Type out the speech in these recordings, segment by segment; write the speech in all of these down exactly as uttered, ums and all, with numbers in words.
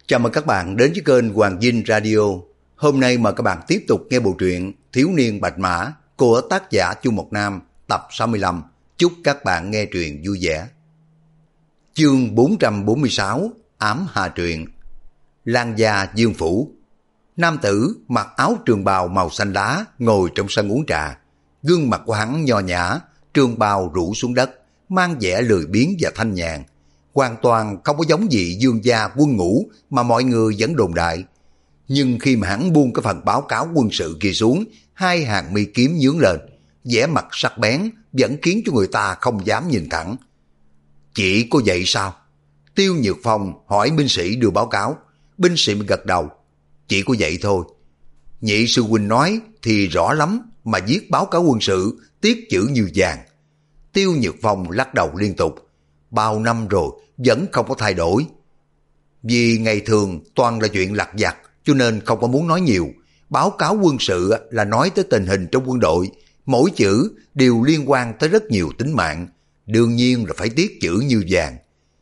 Chào mừng các bạn đến với kênh Hoàng Dinh Radio. Hôm nay mời các bạn tiếp tục nghe bộ truyện Thiếu niên Bạch Mã của tác giả Chu Mộc Nam tập sáu mươi lăm. Chúc các bạn nghe truyện vui vẻ. Chương bốn trăm bốn mươi sáu, Ám Hà Truyện. Lan gia Dương phủ. Nam tử mặc áo trường bào màu xanh lá ngồi trong sân uống trà. Gương mặt của hắn nho nhã, trường bào rủ xuống đất, mang vẻ lười biếng và thanh nhàn. Hoàn toàn không có giống gì dương gia quân ngũ mà mọi người vẫn đồn đại. Nhưng khi mà hắn buông cái phần báo cáo quân sự kia xuống, hai hàng mi kiếm nhướng lên, vẻ mặt sắc bén vẫn khiến cho người ta không dám nhìn thẳng. Chỉ có vậy sao? Tiêu Nhược Phong hỏi binh sĩ đưa báo cáo, binh sĩ mới gật đầu. Chỉ có vậy thôi. Nhị sư huynh nói thì rõ lắm, mà viết báo cáo quân sự tiết chữ như vàng. Tiêu Nhược Phong lắc đầu liên tục. Bao năm rồi vẫn không có thay đổi. Vì ngày thường toàn là chuyện lặt vặt cho nên không có muốn nói nhiều. Báo cáo quân sự là nói tới tình hình trong quân đội, mỗi chữ đều liên quan tới rất nhiều tính mạng, đương nhiên là phải tiết chữ như vàng.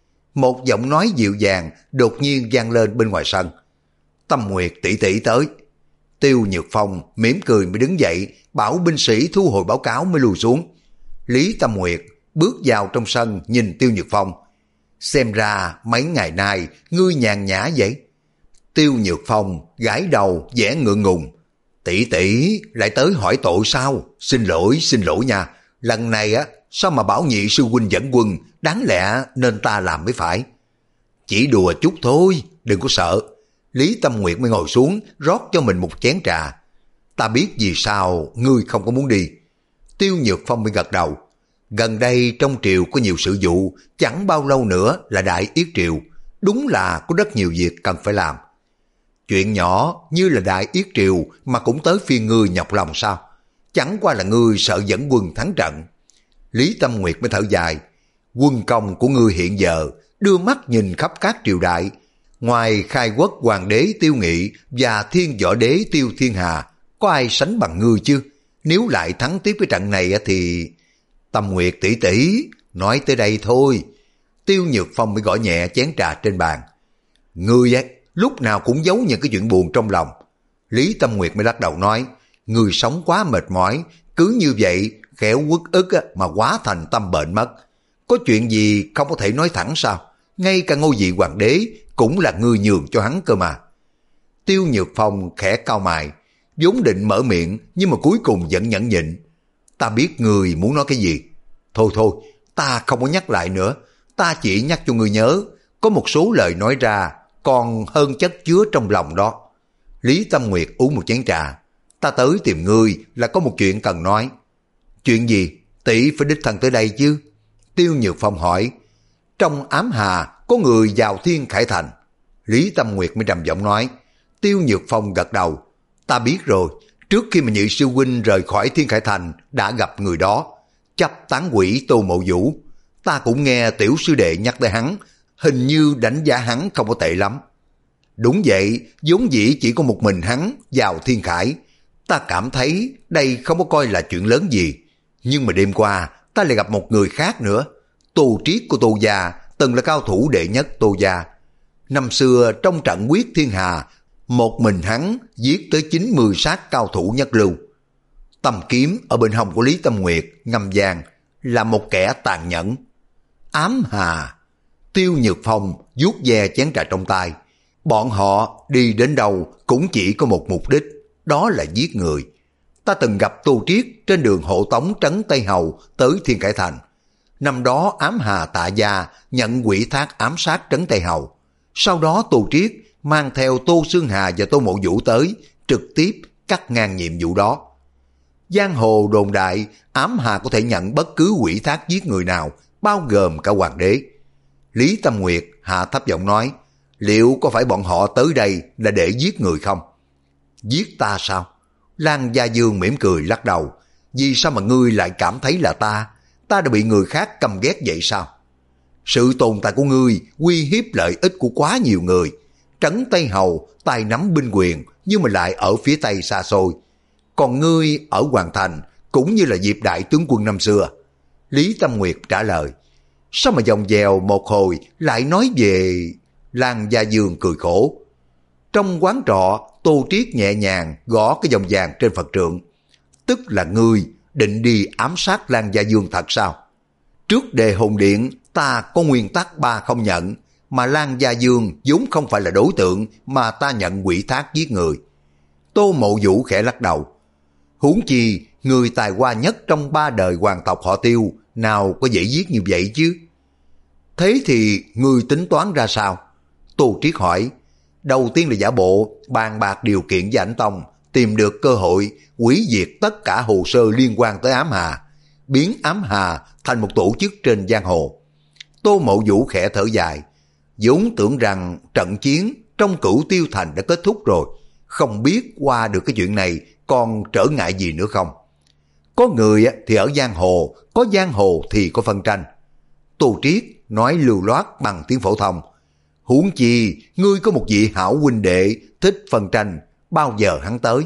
Một giọng nói dịu dàng đột nhiên vang lên bên ngoài sân. Tâm Nguyệt tỷ tỷ tới. Tiêu Nhược Phong mỉm cười mới đứng dậy, bảo binh sĩ thu hồi báo cáo mới lùi xuống. Lý Tâm Nguyệt bước vào trong sân nhìn Tiêu Nhược Phong. Xem ra mấy ngày nay ngươi nhàn nhã vậy. Tiêu Nhược Phong gãi đầu vẻ ngượng ngùng. Tỷ tỷ lại tới hỏi tội sao? Xin lỗi, xin lỗi nha. Lần này á, sao mà bảo nhị sư huynh dẫn quân, đáng lẽ nên ta làm mới phải. Chỉ đùa chút thôi, đừng có sợ. Lý Tâm Nguyệt mới ngồi xuống, rót cho mình một chén trà. Ta biết vì sao ngươi không có muốn đi. Tiêu Nhược Phong mới gật đầu. Gần đây trong triều có nhiều sự vụ, chẳng bao lâu nữa là đại yết triều. Đúng là có rất nhiều việc cần phải làm. Chuyện nhỏ như là đại yết triều mà cũng tới phiên ngươi nhọc lòng sao? Chẳng qua là ngươi sợ dẫn quân thắng trận. Lý Tâm Nguyệt mới thở dài. Quân công của ngươi hiện giờ đưa mắt nhìn khắp các triều đại. Ngoài khai quốc hoàng đế Tiêu Nghị và thiên võ đế Tiêu Thiên Hà, có ai sánh bằng ngươi chứ? Nếu lại thắng tiếp cái trận này thì... Tâm Nguyệt tỷ tỷ, nói tới đây thôi. Tiêu Nhược Phong mới gõ nhẹ chén trà trên bàn. Ngươi ấy, lúc nào cũng giấu những cái chuyện buồn trong lòng. Lý Tâm Nguyệt mới lắc đầu nói, ngươi sống quá mệt mỏi, cứ như vậy khéo uất ức mà quá thành tâm bệnh mất. Có chuyện gì không có thể nói thẳng sao? Ngay cả ngôi vị hoàng đế cũng là ngươi nhường cho hắn cơ mà. Tiêu Nhược Phong khẽ cau mày, vốn định mở miệng nhưng mà cuối cùng vẫn nhẫn nhịn. Ta biết người muốn nói cái gì. Thôi thôi, ta không có nhắc lại nữa. Ta chỉ nhắc cho người nhớ, có một số lời nói ra còn hơn chất chứa trong lòng đó. Lý Tâm Nguyệt uống một chén trà. Ta tới tìm ngươi là có một chuyện cần nói. Chuyện gì? Tỷ phải đích thân tới đây chứ. Tiêu Nhược Phong hỏi. Trong Ám Hà có người vào Thiên Khải Thành. Lý Tâm Nguyệt mới trầm giọng nói. Tiêu Nhược Phong gật đầu. Ta biết rồi. Trước khi mà nhị sư huynh rời khỏi Thiên Khải Thành đã gặp người đó, chấp tán quỷ Tô Mộ Vũ. Ta cũng nghe tiểu sư đệ nhắc tới hắn, hình như đánh giá hắn không có tệ lắm. Đúng vậy, vốn dĩ chỉ có một mình hắn vào Thiên Khải. Ta cảm thấy đây không có coi là chuyện lớn gì. Nhưng mà đêm qua ta lại gặp một người khác nữa. Tô Triết của Tô gia từng là cao thủ đệ nhất Tô gia. Năm xưa trong trận quyết thiên hà, một mình hắn giết tới chín mươi sát cao thủ nhất lưu. Tầm kiếm ở bên hông của Lý Tâm Nguyệt ngâm vang là một kẻ tàn nhẫn. Ám Hà. Tiêu Nhược Phong vuốt ve chén trà trong tay. Bọn họ đi đến đâu cũng chỉ có một mục đích, đó là giết người. Ta từng gặp Tô Triết trên đường hộ tống trấn Tây Hầu tới Thiên Khải Thành. Năm đó Ám Hà Tạ gia nhận quỷ thác ám sát trấn Tây Hầu. Sau đó Tô Triết mang theo Tô Xương Hà và Tô Mộ Vũ tới, trực tiếp cắt ngang nhiệm vụ đó. Giang hồ đồn đại Ám Hà có thể nhận bất cứ quỷ thác giết người nào, bao gồm cả hoàng đế. Lý Tâm Nguyệt hạ thấp giọng nói, liệu có phải bọn họ tới đây là để giết người không? Giết ta sao? Lan Gia Dương mỉm cười lắc đầu. Vì sao mà ngươi lại cảm thấy là ta? Ta đã bị người khác căm ghét vậy sao? Sự tồn tại của ngươi uy hiếp lợi ích của quá nhiều người. Trấn Tây Hầu tay nắm binh quyền nhưng mà lại ở phía Tây xa xôi. Còn ngươi ở Hoàng Thành cũng như là Diệp đại tướng quân năm xưa. Lý Tâm Nguyệt trả lời. Sao mà dòng dèo một hồi lại nói về... Lan Gia Dương cười khổ. Trong quán trọ, Tô Triết nhẹ nhàng gõ cái vòng vàng trên Phật trượng. Tức là ngươi định đi ám sát Lan Gia Dương thật sao? Trước đề hồn điện ta có nguyên tắc ba không nhận, mà Lan Gia Dương vốn không phải là đối tượng mà ta nhận quỷ thác giết người. Tô Mộ Vũ khẽ lắc đầu. Huống chi người tài hoa nhất trong ba đời hoàng tộc họ Tiêu nào có dễ giết như vậy chứ? Thế thì ngươi tính toán ra sao? Tô Triết hỏi. Đầu tiên là giả bộ bàn bạc điều kiện với Ảnh Tông, tìm được cơ hội hủy diệt tất cả hồ sơ liên quan tới ám hà, biến ám hà thành một tổ chức trên giang hồ. Tô Mộ Vũ khẽ thở dài, vốn tưởng rằng trận chiến trong Cửu Tiêu Thành đã kết thúc rồi, không biết qua được cái chuyện này còn trở ngại gì nữa không. Có người thì ở giang hồ, có giang hồ thì có phân tranh. Tô Triết nói lưu loát bằng tiếng phổ thông. Huống chi ngươi có một vị hảo huynh đệ thích phân tranh, bao giờ hắn tới?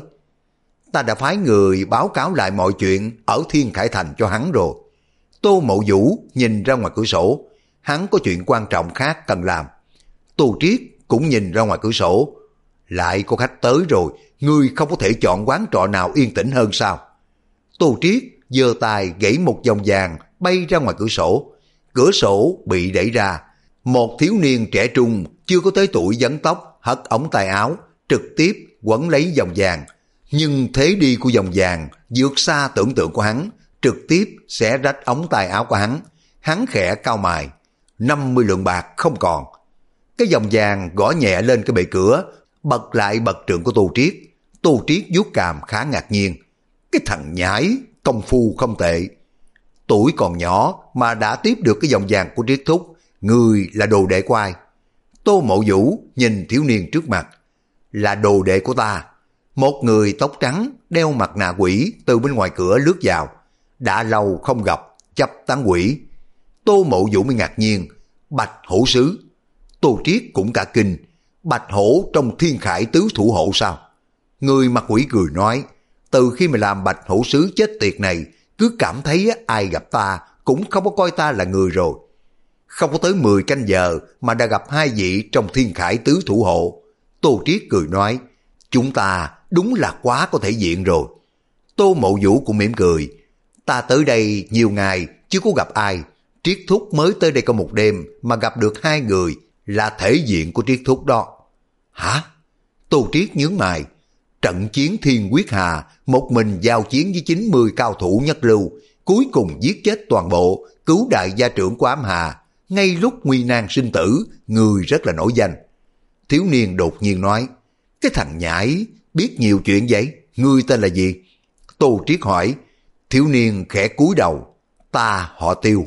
Ta đã phái người báo cáo lại mọi chuyện ở Thiên Khải Thành cho hắn rồi. Tô Mộ Vũ nhìn ra ngoài cửa sổ, hắn có chuyện quan trọng khác cần làm. Tô Triết cũng nhìn ra ngoài cửa sổ. Lại có khách tới rồi, ngươi không có thể chọn quán trọ nào yên tĩnh hơn sao? Tô Triết giơ tay gãy một vòng vàng bay ra ngoài cửa sổ. Cửa sổ bị đẩy ra. Một thiếu niên trẻ trung chưa có tới tuổi vấn tóc hất ống tay áo, trực tiếp quấn lấy vòng vàng. Nhưng thế đi của vòng vàng vượt xa tưởng tượng của hắn, trực tiếp xé rách ống tay áo của hắn. Hắn khẽ cau mày. năm mươi lượng bạc không còn. Cái vòng vàng gõ nhẹ lên cái bệ cửa, bật lại bật trượng của Tô Triết. Tô Triết vuốt cằm khá ngạc nhiên. Cái thằng nhãi, công phu không tệ. Tuổi còn nhỏ mà đã tiếp được cái vòng vàng của Triết thúc, người là đồ đệ của ai? Tô Mộ Vũ nhìn thiếu niên trước mặt. Là đồ đệ của ta. Một người tóc trắng, đeo mặt nạ quỷ từ bên ngoài cửa lướt vào. Đã lâu không gặp, chấp tán quỷ. Tô Mộ Vũ mới ngạc nhiên. Bạch Hổ Sứ. Tô Triết cũng cả kinh. Bạch Hổ trong Thiên Khải tứ thủ hộ sao? Người mặt quỷ cười nói. Từ khi mà làm Bạch Hổ Sứ chết tiệt này, cứ cảm thấy ai gặp ta cũng không có coi ta là người rồi. Không có tới mười canh giờ mà đã gặp hai vị trong Thiên Khải tứ thủ hộ. Tô Triết cười nói. Chúng ta đúng là quá có thể diện rồi. Tô Mộ Vũ cũng mỉm cười. Ta tới đây nhiều ngày chứ có gặp ai. Triết thúc mới tới đây có một đêm mà gặp được hai người, là thể diện của Triết thúc đó. Hả? Tô Triết nhướng mày. Trận chiến Thiên Quyết Hà, một mình giao chiến với chín mươi cao thủ nhất lưu, cuối cùng giết chết toàn bộ, cứu đại gia trưởng của ám hà. Ngay lúc nguy nan sinh tử, người rất là nổi danh. Thiếu niên đột nhiên nói. Cái thằng nhãi biết nhiều chuyện vậy, ngươi tên là gì? Tô Triết hỏi. Thiếu niên khẽ cúi đầu. Ta họ Tiêu.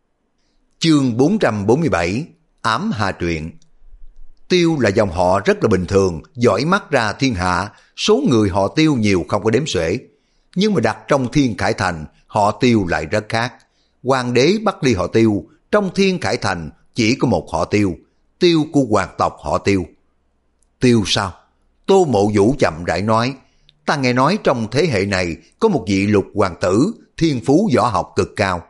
Chương bốn trăm bốn mươi bảy. Ám Hà Truyện. Tiêu là dòng họ rất là bình thường, giỏi mắt ra thiên hạ, số người họ Tiêu nhiều không có đếm xuể. Nhưng mà đặt trong Thiên Khải Thành, họ Tiêu lại rất khác. Hoàng đế bắt đi họ Tiêu, trong Thiên Khải Thành chỉ có một họ Tiêu, Tiêu của hoàng tộc họ Tiêu. Tiêu sao? Tô Mộ Vũ chậm rãi nói. Ta nghe nói trong thế hệ này có một vị lục hoàng tử, thiên phú võ học cực cao.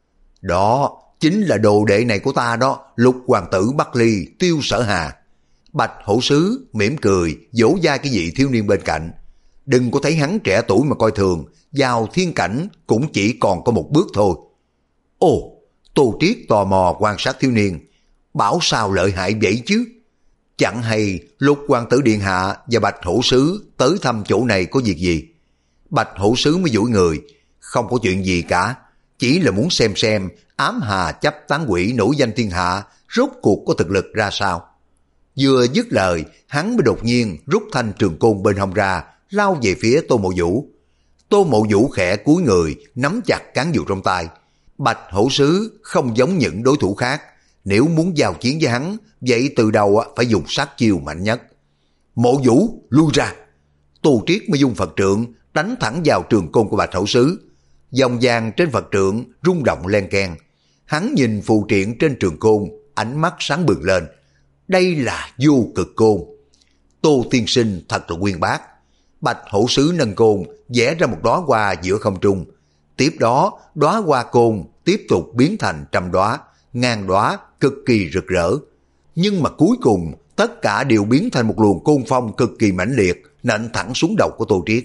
Đó chính là đồ đệ này của ta đó, lục hoàng tử Bắc Ly, Tiêu Sở Hà. Bạch Hổ Sứ mỉm cười, vỗ vai cái vị thiếu niên bên cạnh. Đừng có thấy hắn trẻ tuổi mà coi thường, vào thiên cảnh cũng chỉ còn có một bước thôi. Ồ, Tô Triết tò mò quan sát thiếu niên. Bảo sao lợi hại vậy chứ? Chẳng hay lục hoàng tử điện hạ và Bạch Hổ Sứ tới thăm chỗ này có việc gì? Bạch Hổ Sứ mới duỗi người. Không có chuyện gì cả, chỉ là muốn xem xem ám hà chấp tán quỷ nổi danh thiên hạ rốt cuộc có thực lực ra sao. Vừa dứt lời, hắn mới đột nhiên rút thanh trường côn bên hông ra, lao về phía Tô Mộ Vũ. Tô Mộ Vũ khẽ cúi người, nắm chặt cán dụ trong tay. Bạch Hổ Sứ không giống những đối thủ khác, nếu muốn giao chiến với hắn, vậy từ đầu phải dùng sát chiêu mạnh nhất. Mộ Vũ, lui ra! Tô Triết mới dùng Phật trượng, đánh thẳng vào trường côn của Bạch Hổ Sứ. Dòng vàng trên Phật trượng rung động len keng. Hắn nhìn phù triện trên trường côn, ánh mắt sáng bừng lên. Đây là vô cực côn. Tô tiên sinh thật là uyên bác. Bạch Hổ Sứ nâng côn, vẽ ra một đóa hoa giữa không trung. Tiếp đó, đóa hoa côn tiếp tục biến thành trăm đóa, ngàn đóa cực kỳ rực rỡ. nhưng mà cuối cùng tất cả đều biến thành một luồng côn phong cực kỳ mãnh liệt nện thẳng xuống đầu của Tô Triết.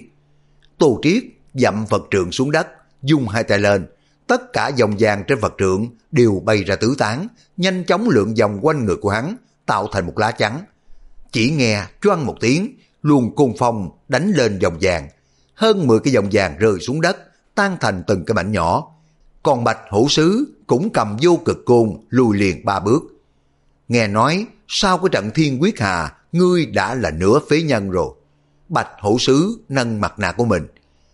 Tô Triết dậm Phật trượng xuống đất, dung hai tay lên, tất cả vòng vàng trên Phật trượng đều bay ra tứ tán, nhanh chóng lượn vòng quanh người của hắn, tạo thành một lá chắn. Chỉ nghe choang một tiếng, luồng côn phong đánh lên vòng vàng, hơn mười cái vòng vàng rơi xuống đất, tan thành từng cái mảnh nhỏ. Còn Bạch Hổ Sứ cũng cầm vô cực côn lùi liền ba bước. Nghe nói sau cái trận Thiên Quyết Hà, ngươi đã là nửa phế nhân rồi. Bạch Hổ Sứ nâng mặt nạ của mình.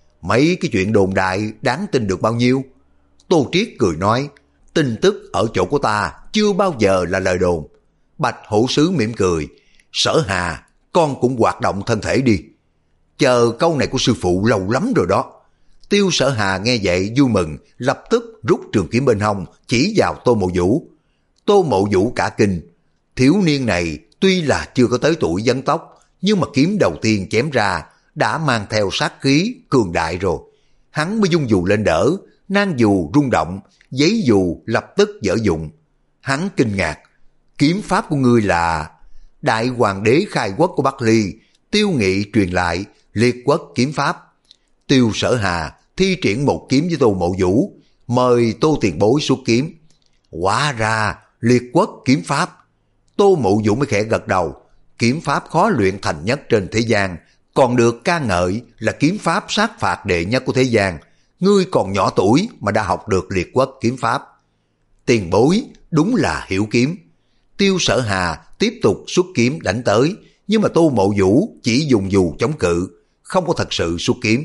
Mấy cái chuyện đồn đại đáng tin được bao nhiêu? Tô Triết cười nói, tin tức ở chỗ của ta chưa bao giờ là lời đồn. Bạch Hổ Sứ mỉm cười, Sở Hà, con cũng hoạt động thân thể đi. Chờ câu này của sư phụ lâu lắm rồi đó. Tiêu Sở Hà nghe vậy vui mừng, lập tức rút trường kiếm bên hông chỉ vào Tô Mộ Vũ. Tô Mộ Vũ cả kinh, thiếu niên này tuy là chưa có tới tuổi vấn tóc, nhưng mà kiếm đầu tiên chém ra đã mang theo sát khí cường đại rồi. Hắn mới dung dù lên đỡ, nan dù rung động, giấy dù lập tức dở dụng. Hắn kinh ngạc, kiếm pháp của ngươi là Đại Hoàng đế khai quốc của Bắc Ly, Tiêu Nghị truyền lại Liệt Quốc kiếm pháp. Tiêu Sở Hà thi triển một kiếm với Tô Mộ Vũ, mời Tô tiền bối xuất kiếm. Hóa ra Liệt Quốc kiếm pháp. Tô Mộ Vũ mới khẽ gật đầu, kiếm pháp khó luyện thành nhất trên thế gian, còn được ca ngợi là kiếm pháp sát phạt đệ nhất của thế gian. Ngươi còn nhỏ tuổi mà đã học được Liệt Quốc kiếm pháp. Tiền bối đúng là hiểu kiếm. Tiêu Sở Hà tiếp tục xuất kiếm đánh tới, nhưng mà Tô Mộ Vũ chỉ dùng dù chống cự, không có thật sự xuất kiếm.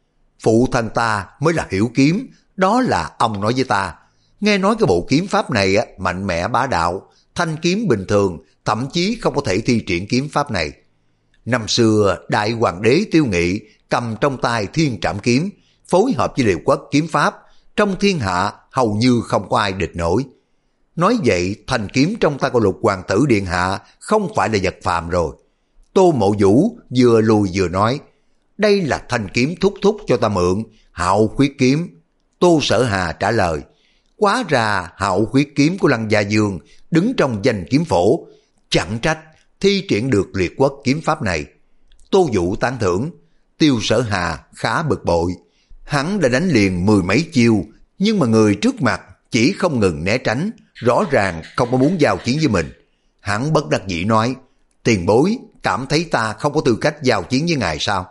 Phụ thân ta mới là hiểu kiếm, đó là ông nói với ta. Nghe nói cái bộ kiếm pháp này á, mạnh mẽ bá đạo, thanh kiếm bình thường thậm chí không có thể thi triển kiếm pháp này. Năm xưa Đại Hoàng đế Tiêu Nghị cầm trong tay Thiên Trảm kiếm, phối hợp với Liệt Quốc kiếm pháp, trong thiên hạ hầu như không có ai địch nổi. Nói vậy thanh kiếm trong tay của Lục Hoàng tử điện hạ không phải là vật phàm rồi. Tô Mộ Vũ vừa lùi vừa nói, đây là thanh kiếm thúc thúc cho ta mượn, Hạo Khuyết kiếm. Tô Sở Hà trả lời, quá ra Hạo Khuyết kiếm của Lăng Gia Dương đứng trong danh kiếm phổ, chẳng trách thi triển được Liệt Quốc kiếm pháp này. Tô Vũ tán thưởng. Tiêu Sở Hà khá bực bội, hắn đã đánh liền mười mấy chiêu, nhưng mà người trước mặt chỉ không ngừng né tránh, rõ ràng không có muốn giao chiến với mình. Hắn bất đắc dĩ nói, tiền bối cảm thấy ta không có tư cách giao chiến với ngài sao?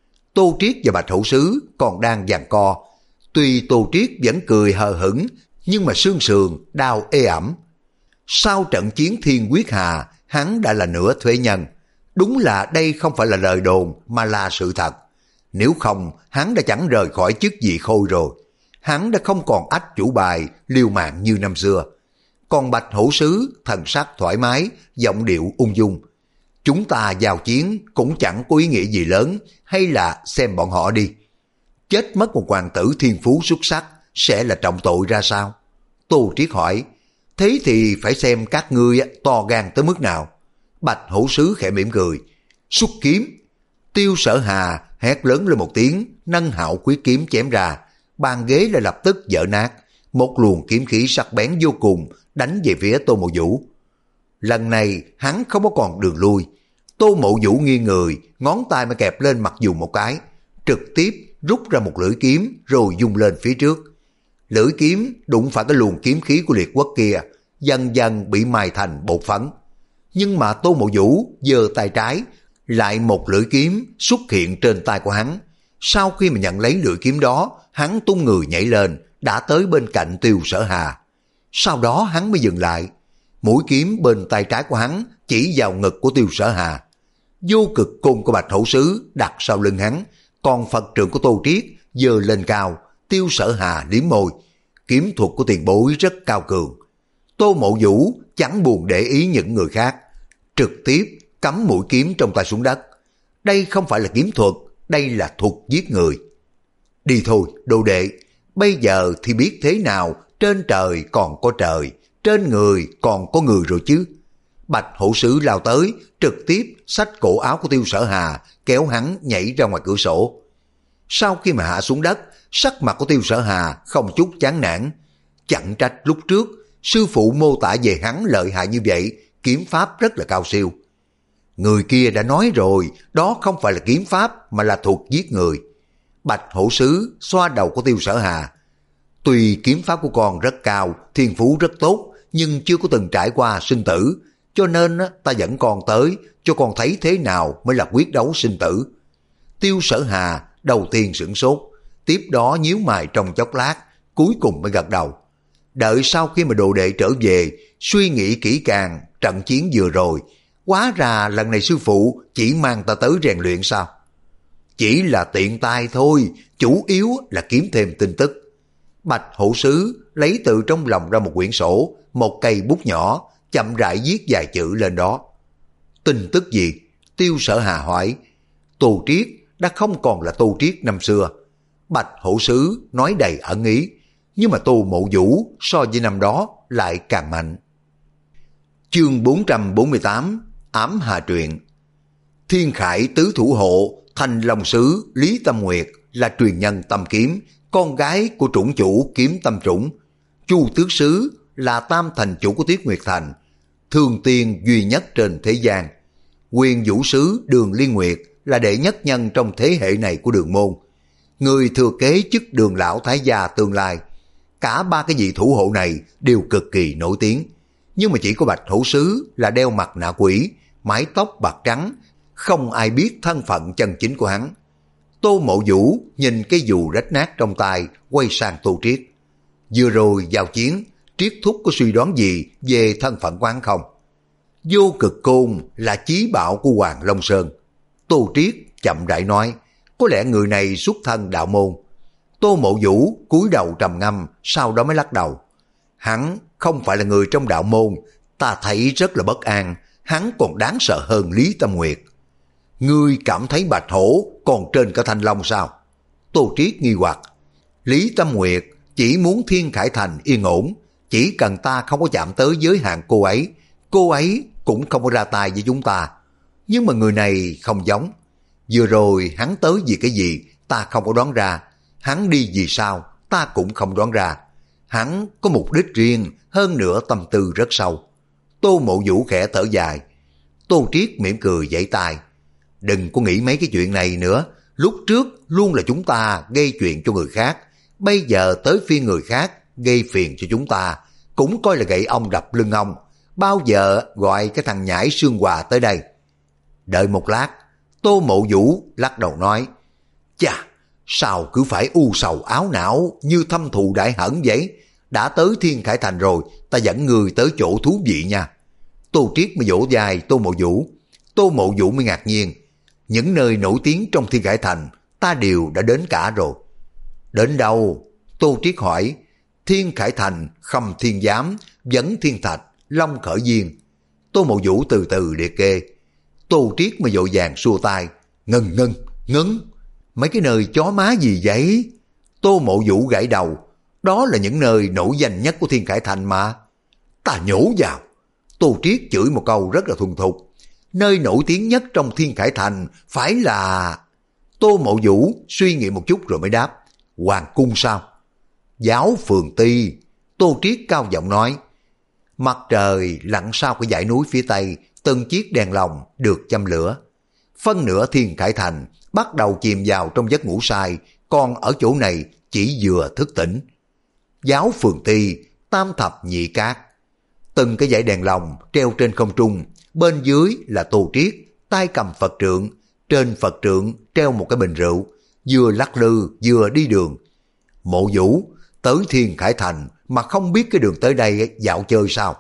Tô Triết và Bạch Hổ Sứ còn đang giằng co. Tuy Tô Triết vẫn cười hờ hững, nhưng mà xương sườn đau ê ẩm. Sau trận chiến Thiên Quyết Hà, hắn đã là nửa thuế nhân. Đúng là đây không phải là lời đồn mà là sự thật. Nếu không, hắn đã chẳng rời khỏi chức vị khôi rồi. Hắn đã không còn ách chủ bài, liều mạng như năm xưa. Còn Bạch Hổ Sứ thần sắc thoải mái, giọng điệu ung dung. Chúng ta giao chiến cũng chẳng có ý nghĩa gì lớn, hay là xem bọn họ đi. Chết mất một hoàng tử thiên phú xuất sắc sẽ là trọng tội ra sao? Tô Triết hỏi, thế thì phải xem các ngươi to gan tới mức nào. Bạch Hổ Sứ khẽ mỉm cười, xuất kiếm. Tiêu Sở Hà hét lớn lên một tiếng, nâng Hạo Khuyết kiếm chém ra, bàn ghế lại lập tức vỡ nát, một luồng kiếm khí sắc bén vô cùng đánh về phía Tô Mộ Vũ. Lần này hắn không có còn đường lui. Tô Mộ Vũ nghiêng người, ngón tay mới kẹp lên mặt dù một cái, trực tiếp rút ra một lưỡi kiếm rồi dung lên phía trước. Lưỡi kiếm đụng phải cái luồng kiếm khí của Liệt Quốc kia, dần dần bị mài thành bột phấn. Nhưng mà Tô Mộ Vũ giơ tay trái, lại một lưỡi kiếm xuất hiện trên tay của hắn. Sau khi mà nhận lấy lưỡi kiếm đó, hắn tung người nhảy lên, đã tới bên cạnh Tiêu Sở Hà. Sau đó hắn mới dừng lại. Mũi kiếm bên tay trái của hắn chỉ vào ngực của Tiêu Sở Hà. Vô cực côn của Bạch Hổ Sứ đặt sau lưng hắn, còn Phật trượng của Tô Triết giơ lên cao. Tiêu Sở Hà liếm môi, kiếm thuật của tiền bối rất cao cường. Tô Mộ Vũ chẳng buồn để ý những người khác, trực tiếp cắm mũi kiếm trong tay xuống đất. Đây không phải là kiếm thuật, đây là thuật giết người. Đi thôi đồ đệ, bây giờ thì biết thế nào trên trời còn có trời, trên người còn có người rồi chứ. Bạch Hổ Sứ lao tới, trực tiếp xách cổ áo của Tiêu Sở Hà, kéo hắn nhảy ra ngoài cửa sổ. Sau khi mà hạ xuống đất, sắc mặt của Tiêu Sở Hà không chút chán nản. Chẳng trách lúc trước sư phụ mô tả về hắn lợi hại như vậy, kiếm pháp rất là cao siêu. Người kia đã nói rồi, đó không phải là kiếm pháp mà là thuật giết người. Bạch hổ sứ xoa đầu của Tiêu Sở Hà. Tuy kiếm pháp của con rất cao, thiên phú rất tốt, nhưng chưa có từng trải qua sinh tử, cho nên ta dẫn con tới, cho con thấy thế nào mới là quyết đấu sinh tử. Tiêu Sở Hà đầu tiên sửng sốt, tiếp đó nhíu mày trong chốc lát, cuối cùng mới gật đầu. Đợi sau khi mà đồ đệ trở về, suy nghĩ kỹ càng trận chiến vừa rồi, hóa ra lần này sư phụ chỉ mang ta tới rèn luyện sao? Chỉ là tiện tay thôi, chủ yếu là kiếm thêm tin tức. Bạch hổ sứ lấy từ trong lòng ra một quyển sổ, một cây bút nhỏ, chậm rãi viết vài chữ lên đó. Tin tức gì? Tiêu Sở Hà hỏi. Tô Triết đã không còn là Tô Triết năm xưa. Bạch hổ sứ nói đầy ẩn ý, nhưng mà Tô Mộ Vũ so với năm đó lại càng mạnh. Chương bốn trăm bốn mươi tám, Ám Hà Truyện. Thiên Khải tứ thủ hộ Thanh Long sứ Lý Tâm Nguyệt là truyền nhân Tâm Kiếm, con gái của trũng chủ Kiếm Tâm Trũng. Chu Tước sứ là tam thành chủ của Tuyết Nguyệt Thành, thường tiên duy nhất trên thế gian. Quyền vũ sứ Đường Liên Nguyệt là đệ nhất nhân trong thế hệ này của Đường môn, người thừa kế chức Đường lão thái gia tương lai. Cả ba cái vị thủ hộ này đều cực kỳ nổi tiếng, nhưng mà chỉ có Bạch hổ sứ là đeo mặt nạ quỷ, mái tóc bạc trắng, không ai biết thân phận chân chính của hắn. Tô Mộ Vũ nhìn cái dù rách nát trong tay, quay sang Tô Triết. Vừa rồi vào chiến, Triết thúc có suy đoán gì về thân phận của hắn không? Vô Cực Côn là chí bảo của Hoàng Long Sơn. Tô Triết chậm rãi nói, có lẽ người này xuất thân đạo môn. Tô Mộ Vũ cúi đầu trầm ngâm, sau đó mới lắc đầu. Hắn không phải là người trong đạo môn, ta thấy rất là bất an, hắn còn đáng sợ hơn Lý Tâm Nguyệt. Ngươi cảm thấy Bạch hổ còn trên cả Thanh Long sao? Tô Triết nghi hoặc. Lý Tâm Nguyệt chỉ muốn Thiên Khải Thành yên ổn, chỉ cần ta không có chạm tới giới hạn cô ấy, cô ấy cũng không có ra tay với chúng ta. Nhưng mà người này không giống. Vừa rồi hắn tới vì cái gì ta không có đoán ra, hắn đi vì sao ta cũng không đoán ra. Hắn có mục đích riêng, hơn nữa tâm tư rất sâu. Tô Mộ Vũ khẽ thở dài. Tô Triết mỉm cười vẫy tay. Đừng có nghĩ mấy cái chuyện này nữa, lúc trước luôn là chúng ta gây chuyện cho người khác, bây giờ tới phiên người khác gây phiền cho chúng ta, cũng coi là gậy ông đập lưng ông. Bao giờ gọi cái thằng nhãi Sương Hòa tới đây? Đợi một lát, Tô Mộ Vũ lắc đầu nói, chà, sao cứ phải u sầu áo não như thâm thù đại hận vậy? Đã tới Thiên Khải Thành rồi, ta dẫn người tới chỗ thú vị nha. Tô Triết mới vỗ vai Tô Mộ Vũ. Tô Mộ Vũ mới ngạc nhiên, những nơi nổi tiếng trong Thiên Khải Thành ta đều đã đến cả rồi. Đến đâu? Tô Triết hỏi. Thiên Khải Thành, Khâm Thiên Giám, Vấn Thiên Thạch, Long Khởi Viên. Tô Mộ Vũ từ từ liệt kê. Tô Triết mới vội vàng xua tay. Ngưng ngưng, ngưng. Mấy cái nơi chó má gì vậy? Tô Mộ Vũ gãi đầu. Đó là những nơi nổi danh nhất của Thiên Khải Thành mà. Ta nhổ vào. Tô Triết chửi một câu rất là thuần thục. Nơi nổi tiếng nhất trong Thiên Khải Thành phải là... Tô Mộ Vũ suy nghĩ một chút rồi mới đáp. Hoàng cung sao? Giáo Phường Ti. Tô Triết cao giọng nói. Mặt trời lặn sau cái dãy núi phía tây, từng chiếc đèn lồng được châm lửa. Phân nửa Thiên Khải Thành bắt đầu chìm vào trong giấc ngủ say, còn ở chỗ này chỉ vừa thức tỉnh. Giáo Phường Ti, tam thập nhị cát. Từng cái dãy đèn lồng treo trên không trung, bên dưới là Tô Triết, tay cầm Phật trượng, trên Phật trượng treo một cái bình rượu, vừa lắc lư vừa đi đường. Mộ Vũ, tới Thiên Khải Thành mà không biết cái đường tới đây dạo chơi sao?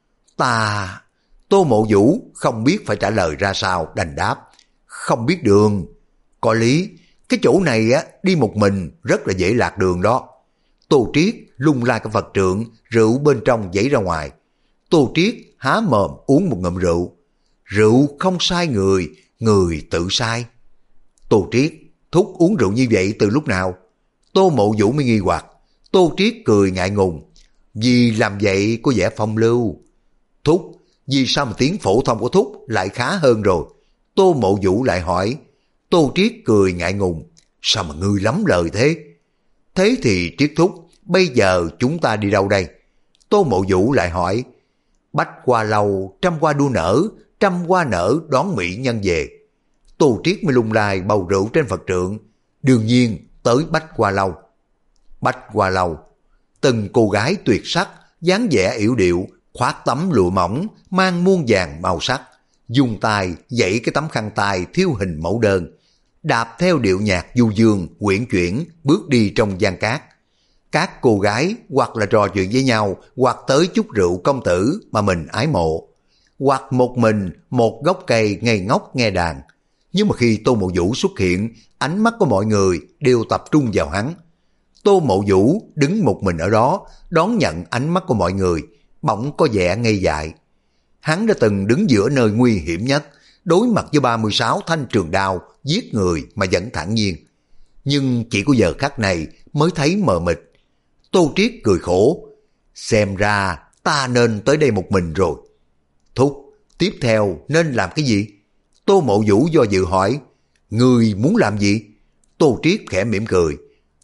Ta... Tô Mộ Vũ không biết phải trả lời ra sao, đành đáp. Không biết đường. Có lý, cái chỗ này á đi một mình rất là dễ lạc đường đó. Tô Triết lung la cái Phật trượng, rượu bên trong dãy ra ngoài. Tô Triết há mồm uống một ngụm rượu. Rượu không sai người, người tự sai. Tô Triết thúc uống rượu như vậy từ lúc nào? Tô Mộ Vũ mới nghi hoặc. Tô Triết cười ngại ngùng. Vì làm vậy có vẻ phong lưu. Thúc, vì sao mà tiếng phổ thông của Thúc lại khá hơn rồi? Tô Mộ Vũ lại hỏi. Tô Triết cười ngại ngùng. Sao mà ngươi lắm lời thế? Thế thì Triết Thúc, bây giờ chúng ta đi đâu đây? Tô Mộ Vũ lại hỏi. Bách hoa lâu, trăm hoa đua nở, trăm hoa nở đón mỹ nhân về. Tô Triết mới lung lai bầu rượu trên Phật trượng, đương nhiên tới Bách hoa lâu. Bách hoa lâu, từng cô gái tuyệt sắc, dáng vẻ yểu điệu, khoác tấm lụa mỏng, mang muôn vàng màu sắc, dùng tay dãy cái tấm khăn tay thiêu hình mẫu đơn, đạp theo điệu nhạc du dương, quyển chuyển, bước đi trong gian cát. Các cô gái hoặc là trò chuyện với nhau, hoặc tới chút rượu công tử mà mình ái mộ, hoặc một mình một gốc cây ngây ngốc nghe đàn. Nhưng mà khi Tô Mộ Vũ xuất hiện, ánh mắt của mọi người đều tập trung vào hắn. Tô Mộ Vũ đứng một mình ở đó, đón nhận ánh mắt của mọi người, bỗng có vẻ ngây dại. Hắn đã từng đứng giữa nơi nguy hiểm nhất, đối mặt với ba mươi sáu thanh trường đao, giết người mà vẫn thản nhiên. Nhưng chỉ có giờ khắc này mới thấy mờ mịt. Tô Triết cười khổ, xem ra ta nên tới đây một mình rồi. Thúc, tiếp theo nên làm cái gì? Tô Mộ Vũ do dự hỏi. Ngươi muốn làm gì? Tô Triết khẽ mỉm cười.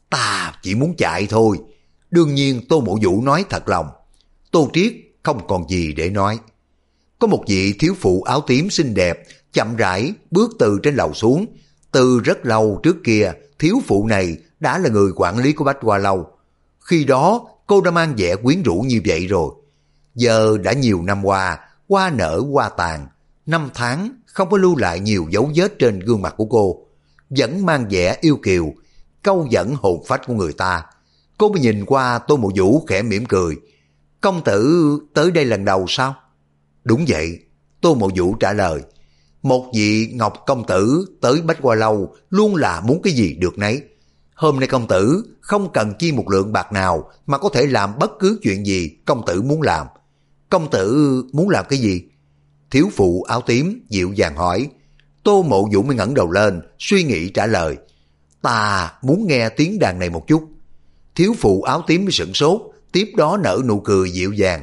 Ta chỉ muốn chạy thôi. Đương nhiên Tô Mộ Vũ nói thật lòng. Tô Triết không còn gì để nói. Có một vị thiếu phụ áo tím xinh đẹp chậm rãi bước từ trên lầu xuống. Từ rất lâu trước kia, thiếu phụ này đã là người quản lý của Bách Hoa Lâu. Khi đó cô đã mang vẻ quyến rũ như vậy rồi. Giờ đã nhiều năm qua, hoa nở hoa tàn, năm tháng không có lưu lại nhiều dấu vết trên gương mặt của cô, vẫn mang vẻ yêu kiều, câu dẫn hồn phách của người ta. Cô mới nhìn qua Tô Mộ Vũ khẽ mỉm cười. Công tử tới đây lần đầu sao? Đúng vậy, Tô Mộ Vũ trả lời. Một vị Ngọc công tử tới Bách Hoa Lâu luôn là muốn cái gì được nấy. Hôm nay công tử không cần chi một lượng bạc nào mà có thể làm bất cứ chuyện gì công tử muốn làm. Công tử muốn làm cái gì? Thiếu phụ áo tím dịu dàng hỏi. Tô Mộ Vũ mới ngẩng đầu lên, suy nghĩ trả lời. Ta muốn nghe tiếng đàn này một chút. Thiếu phụ áo tím mới sửng sốt, tiếp đó nở nụ cười dịu dàng.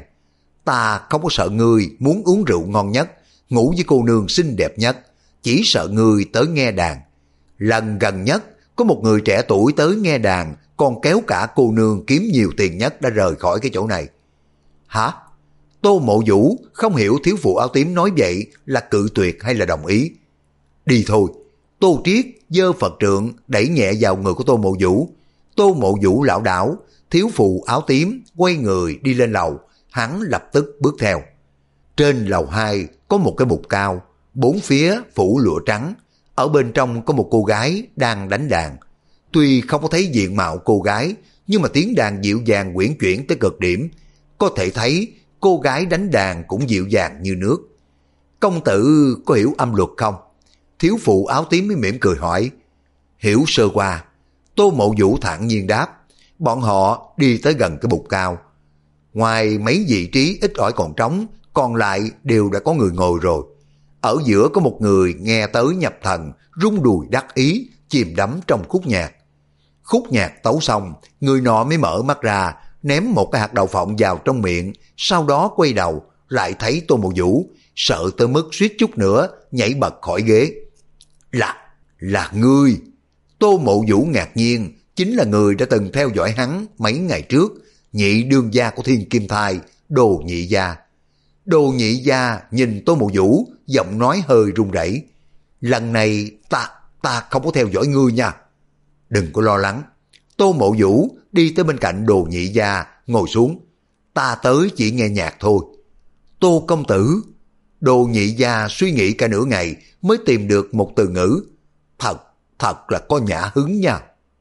Ta không có sợ ngươi muốn uống rượu ngon nhất, ngủ với cô nương xinh đẹp nhất, chỉ sợ ngươi tới nghe đàn. Lần gần nhất có một người trẻ tuổi tới nghe đàn, còn kéo cả cô nương kiếm nhiều tiền nhất đã rời khỏi cái chỗ này. Hả? Tô Mộ Vũ không hiểu thiếu phụ áo tím nói vậy là cự tuyệt hay là đồng ý. Đi thôi. Tô Triết giơ Phật trượng đẩy nhẹ vào người của Tô Mộ Vũ. Tô Mộ Vũ lảo đảo, thiếu phụ áo tím quay người đi lên lầu, hắn lập tức bước theo. Trên lầu hai có một cái bục cao, bốn phía phủ lụa trắng, ở bên trong có một cô gái đang đánh đàn. Tuy không có thấy diện mạo cô gái, nhưng mà tiếng đàn dịu dàng quyển chuyển tới cực điểm, có thể thấy cô gái đánh đàn cũng dịu dàng như nước. Công tử có hiểu âm luật không? Thiếu phụ áo tím mới mỉm cười hỏi. Hiểu sơ qua. Tô Mộ Vũ thản nhiên đáp. Bọn họ đi tới gần cái bục cao. Ngoài mấy vị trí ít ỏi còn trống, còn lại đều đã có người ngồi rồi. Ở giữa có một người nghe tới nhập thần, rung đùi đắc ý, chìm đắm trong khúc nhạc. Khúc nhạc tấu xong, người nọ mới mở mắt ra, ném một cái hạt đậu phộng vào trong miệng, sau đó quay đầu, lại thấy Tô Mộ Vũ, sợ tới mức suýt chút nữa, nhảy bật khỏi ghế. Là, là ngươi. Tô Mộ Vũ ngạc nhiên, chính là người đã từng theo dõi hắn mấy ngày trước, nhị đương gia của Thiên Kim Thai, Đồ Nhị Gia. Đồ Nhị Gia nhìn Tô Mộ Vũ, giọng nói hơi run rẩy. Lần này ta, ta không có theo dõi ngươi nha. Đừng có lo lắng. Tô Mộ Vũ đi tới bên cạnh Đồ Nhị Gia, ngồi xuống. Ta tới chỉ nghe nhạc thôi. Tô công tử. Đồ Nhị Gia suy nghĩ cả nửa ngày mới tìm được một từ ngữ. Thật, thật là có nhã hứng nha.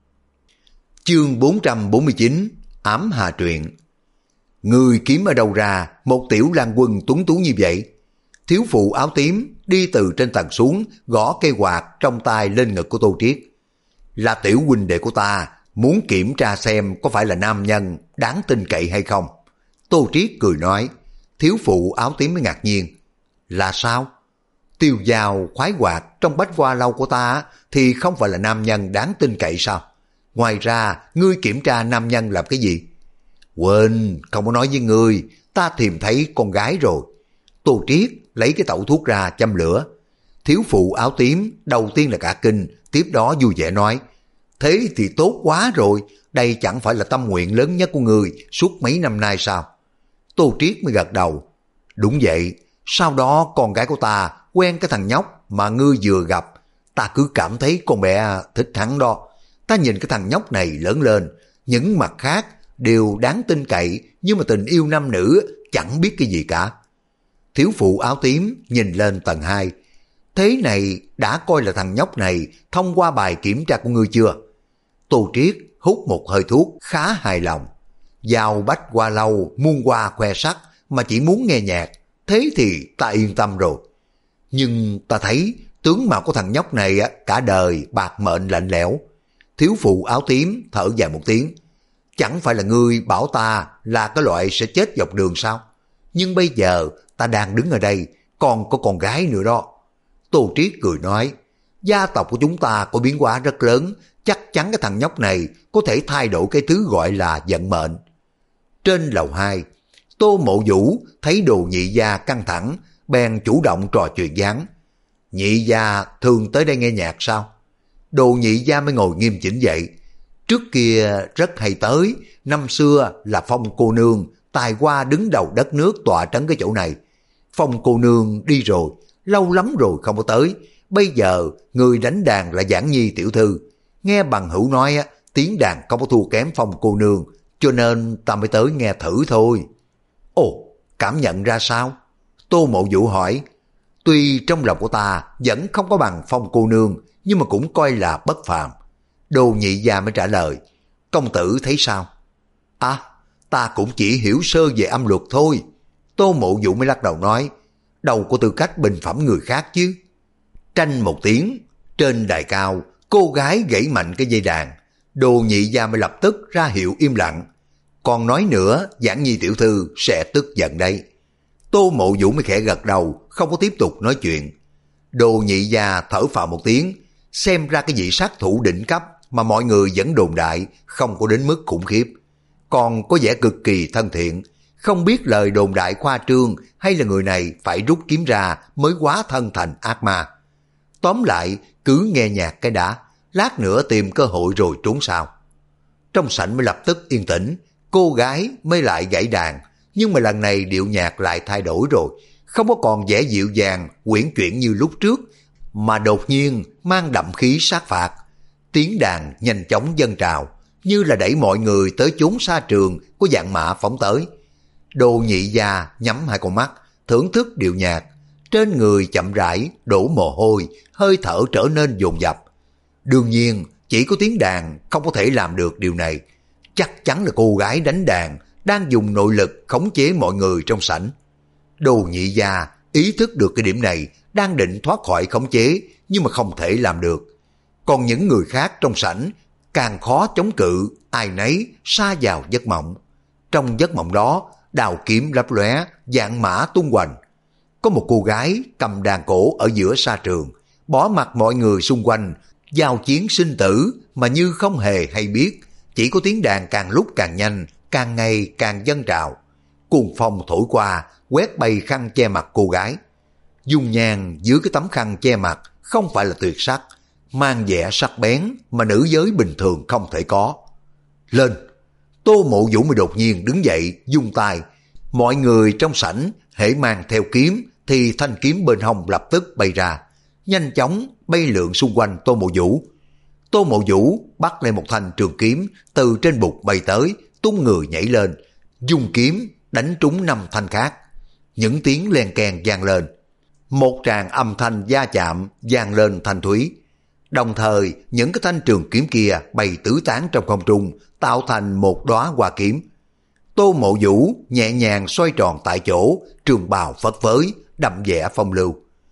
Chương bốn trăm bốn mươi chín, Ám Hà Truyện. Người kiếm ở đâu ra một tiểu lang quân tuấn tú như vậy? Thiếu phụ áo tím đi từ trên tầng xuống, gõ cây quạt trong tay lên ngực của Tô Triết. Là tiểu huynh đệ của ta, muốn kiểm tra xem có phải là nam nhân đáng tin cậy hay không. Tô Triết cười nói. Thiếu phụ áo tím mới ngạc nhiên. Là sao? Tiêu Dao khoái quạt trong Bách Hoa Lâu của ta thì không phải là nam nhân đáng tin cậy sao? Ngoài ra, ngươi kiểm tra nam nhân làm cái gì? Quên, không có nói với ngươi, ta tìm thấy con gái rồi. Tô Triết lấy cái tẩu thuốc ra châm lửa. Thiếu phụ áo tím đầu tiên là cả kinh, tiếp đó vui vẻ nói. Thế thì tốt quá rồi, đây chẳng phải là tâm nguyện lớn nhất của ngươi suốt mấy năm nay sao? Tô Triết mới gật đầu. Đúng vậy, sau đó con gái của ta quen cái thằng nhóc mà ngươi vừa gặp, ta cứ cảm thấy con bé thích hắn đó. Ta nhìn cái thằng nhóc này lớn lên, những mặt khác đều đáng tin cậy, nhưng mà tình yêu nam nữ chẳng biết cái gì cả. Thiếu phụ áo tím nhìn lên tầng hai. Thế này đã coi là thằng nhóc này thông qua bài kiểm tra của ngươi chưa? Tô Triết hút một hơi thuốc khá hài lòng. Giao bách qua lâu muôn qua khoe sắc mà chỉ muốn nghe nhạc, thế thì ta yên tâm rồi. Nhưng ta thấy tướng mạo của thằng nhóc này cả đời bạc mệnh lạnh lẽo. Thiếu phụ áo tím thở dài một tiếng. Chẳng phải là ngươi bảo ta là cái loại sẽ chết dọc đường sao? Nhưng bây giờ ta đang đứng ở đây, còn có con gái nữa đó. Tô Triết cười nói, gia tộc của chúng ta có biến hóa rất lớn, chắc chắn cái thằng nhóc này có thể thay đổi cái thứ gọi là vận mệnh. Trên lầu hai, Tô Mộ Vũ thấy Đồ Nhị Gia căng thẳng, bèn chủ động trò chuyện vắng. Nhị Gia thường tới đây nghe nhạc sao? Đồ Nhị Gia mới ngồi nghiêm chỉnh dậy. Trước kia rất hay tới, năm xưa là Phong cô nương tài hoa đứng đầu đất nước tọa trấn cái chỗ này. Phong cô nương đi rồi, lâu lắm rồi không có tới. Bây giờ người đánh đàn là Giảng Nhi tiểu thư. Nghe bằng hữu nói tiếng đàn không có thua kém Phong cô nương, cho nên ta mới tới nghe thử thôi. Ồ, cảm nhận ra sao? Tô Mộ Vũ hỏi. Tuy trong lòng của ta vẫn không có bằng Phong cô nương, nhưng mà cũng coi là bất phàm. Đồ Nhị Gia mới trả lời. Công tử thấy sao? À, ta cũng chỉ hiểu sơ về âm luật thôi. Tô Mộ Vũ mới lắc đầu nói. Đâu có tư cách bình phẩm người khác chứ. Tranh một tiếng, trên đài cao, cô gái gãy mạnh cái dây đàn. Đồ Nhị Gia mới lập tức ra hiệu im lặng. Còn nói nữa, Giảng Nhi tiểu thư sẽ tức giận đây. Tô Mộ Vũ mới khẽ gật đầu, không có tiếp tục nói chuyện. Đồ Nhị Gia thở phào một tiếng, xem ra cái vị sát thủ đỉnh cấp mà mọi người vẫn đồn đại không có đến mức khủng khiếp, còn có vẻ cực kỳ thân thiện. Không biết lời đồn đại khoa trương hay là người này phải rút kiếm ra mới hóa thân thành ác ma. Tóm lại, cứ nghe nhạc cái đã, lát nữa tìm cơ hội rồi trốn sao. Trong sảnh mới lập tức yên tĩnh, cô gái mới lại gảy đàn, nhưng mà lần này điệu nhạc lại thay đổi rồi, không có còn vẻ dịu dàng, uyển chuyển như lúc trước, mà đột nhiên mang đậm khí sát phạt. Tiếng đàn nhanh chóng dâng trào, như là đẩy mọi người tới chốn xa trường của vạn mã phóng tới. Đồ Nhị Gia nhắm hai con mắt, thưởng thức điệu nhạc, trên người chậm rãi đổ mồ hôi, hơi thở trở nên dồn dập. Đương nhiên, chỉ có tiếng đàn không có thể làm được điều này. Chắc chắn là cô gái đánh đàn đang dùng nội lực khống chế mọi người trong sảnh. Đồ Nhị Gia ý thức được cái điểm này, đang định thoát khỏi khống chế, nhưng mà không thể làm được. Còn những người khác trong sảnh càng khó chống cự, ai nấy sa vào giấc mộng. Trong giấc mộng đó, đào kiếm lấp lóe, vạn mã tung hoành. Có một cô gái cầm đàn cổ ở giữa sa trường, bỏ mặc mọi người xung quanh, giao chiến sinh tử mà như không hề hay biết. Chỉ có tiếng đàn càng lúc càng nhanh, càng ngày càng dâng trào. Cuồng phong thổi qua, quét bay khăn che mặt cô gái. Dung nhan dưới cái tấm khăn che mặt không phải là tuyệt sắc, mang vẻ sắc bén mà nữ giới bình thường không thể có. Lên! Tô Mộ Vũ mới đột nhiên đứng dậy, vung tay. Mọi người trong sảnh hễ mang theo kiếm thì thanh kiếm bên hông lập tức bay ra, nhanh chóng bay lượn xung quanh Tô Mộ Vũ. Tô Mộ Vũ bắt lên một thanh trường kiếm từ trên bục bay tới, tung người nhảy lên, dùng kiếm đánh trúng năm thanh khác. Những tiếng len keng vang lên, một tràng âm thanh va chạm vang lên thanh thúy. Đồng thời những cái thanh trường kiếm kia bay tứ tán trong không trung, tạo thành một đóa hoa kiếm. Tô Mộ Vũ nhẹ nhàng xoay tròn tại chỗ, trường bào phất phới, đậm vẻ phong lưu.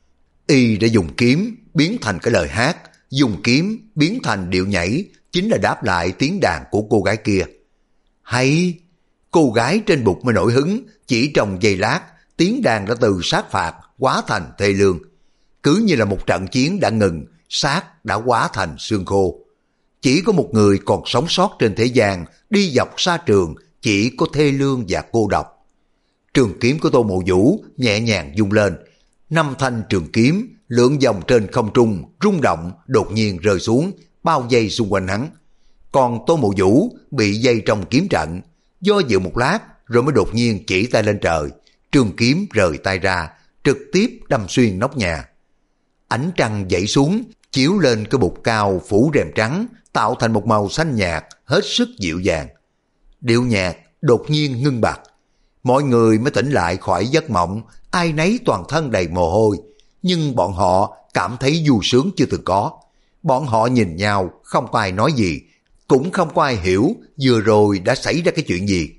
Y đã dùng kiếm biến thành cái lời hát, dùng kiếm biến thành điệu nhảy, chính là đáp lại tiếng đàn của cô gái kia. Hay! Cô gái trên bục mới nổi hứng, chỉ trong giây lát, tiếng đàn đã từ sát phạt hóa thành thê lương. Cứ như là một trận chiến đã ngừng, xác đã hóa thành xương khô. Chỉ có một người còn sống sót trên thế gian, đi dọc sa trường, chỉ có thê lương và cô độc. Trường kiếm của Tô Mộ Vũ nhẹ nhàng vung lên, năm thanh trường kiếm lượn vòng trên không trung, rung động, đột nhiên rơi xuống, bao vây xung quanh hắn. Còn Tô Mộ Vũ bị dây trong kiếm trận, do dự một lát rồi mới đột nhiên chỉ tay lên trời, trường kiếm rời tay ra, trực tiếp đâm xuyên nóc nhà. Ánh trăng dậy xuống, chiếu lên cái bục cao phủ rèm trắng, tạo thành một màu xanh nhạt, hết sức dịu dàng. Điệu nhạc đột nhiên ngưng bặt. Mọi người mới tỉnh lại khỏi giấc mộng, ai nấy toàn thân đầy mồ hôi. Nhưng bọn họ cảm thấy vui sướng chưa từng có. Bọn họ nhìn nhau, không có ai nói gì, cũng không có ai hiểu vừa rồi đã xảy ra cái chuyện gì.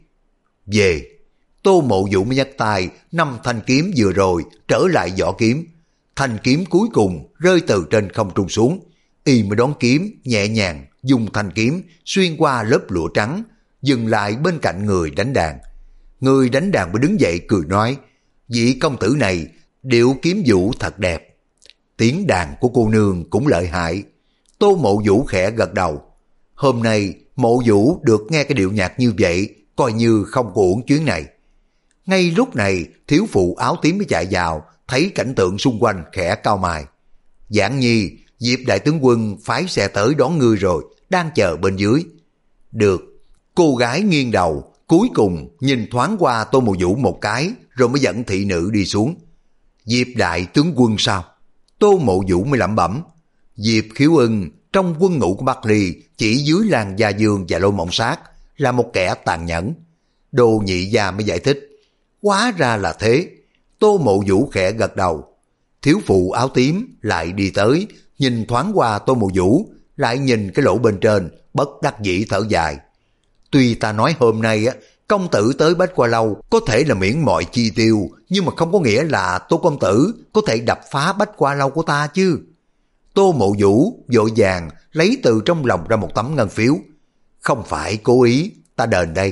Về, Tô Mộ Vũ mới nhắc tay năm thanh kiếm vừa rồi trở lại vỏ kiếm. Thanh kiếm cuối cùng rơi từ trên không trung xuống. Y mới đón kiếm, nhẹ nhàng dùng thanh kiếm xuyên qua lớp lụa trắng, dừng lại bên cạnh người đánh đàn. Người đánh đàn mới đứng dậy cười nói, vị công tử này điệu kiếm vũ thật đẹp. Tiếng đàn của cô nương cũng lợi hại. Tô Mộ Vũ khẽ gật đầu. Hôm nay Mộ Vũ được nghe cái điệu nhạc như vậy, coi như không có uổng chuyến này. Ngay lúc này thiếu phụ áo tím mới chạy vào, thấy cảnh tượng xung quanh khẽ cau mày. Giảng Nhi, Diệp đại tướng quân phái xe tới đón ngươi rồi, đang chờ bên dưới. Được. Cô gái nghiêng đầu, cuối cùng nhìn thoáng qua Tô Mộ Vũ một cái, rồi mới dẫn thị nữ đi xuống. Diệp đại tướng quân sao? Tô Mộ Vũ mới lẩm bẩm. Diệp Khiếu Ưng trong quân ngũ của Bắc Ly, chỉ dưới Lan Gia Dương và Lôi Mộng Sát, là một kẻ tàn nhẫn. Đồ Nhị Gia mới giải thích. Hóa ra là thế. Tô Mộ Vũ khẽ gật đầu. Thiếu phụ áo tím lại đi tới, nhìn thoáng qua Tô Mộ Vũ, lại nhìn cái lỗ bên trên, bất đắc dĩ thở dài. Tuy ta nói hôm nay á, công tử tới Bách Hoa Lâu có thể là miễn mọi chi tiêu, nhưng mà không có nghĩa là Tô công tử có thể đập phá Bách Hoa Lâu của ta chứ. Tô Mộ Vũ vội vàng lấy từ trong lòng ra một tấm ngân phiếu. Không phải cố ý, ta đền đây.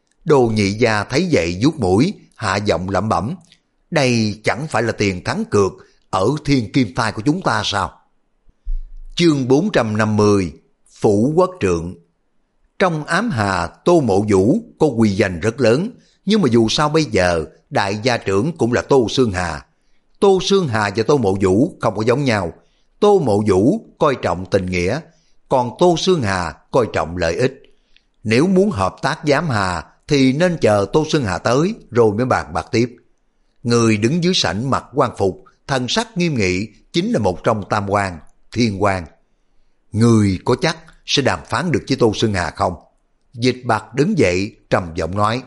Đồ Nhị Gia thấy vậy vuốt mũi, hạ giọng lẩm bẩm. Đây chẳng phải là tiền thắng cược ở Thiên Kim Thai của chúng ta sao? Chương bốn trăm năm mươi, Phủ Quốc Trượng. Trong ám hà, Tô Mộ Vũ có uy danh rất lớn, nhưng mà dù sao bây giờ đại gia trưởng cũng là Tô Xương Hà. Tô Xương Hà và Tô Mộ Vũ không có giống nhau. Tô Mộ Vũ coi trọng tình nghĩa, còn Tô Xương Hà coi trọng lợi ích. Nếu muốn hợp tác giám hà thì nên chờ Tô Xương Hà tới rồi mới bàn bạc tiếp. Người đứng dưới sảnh mặc quan phục, thần sắc nghiêm nghị, chính là một trong tam quan, Thiên Quan. Người có chắc sẽ đàm phán được với Tô Xương Hà không? Dịch Bạc đứng dậy trầm giọng nói.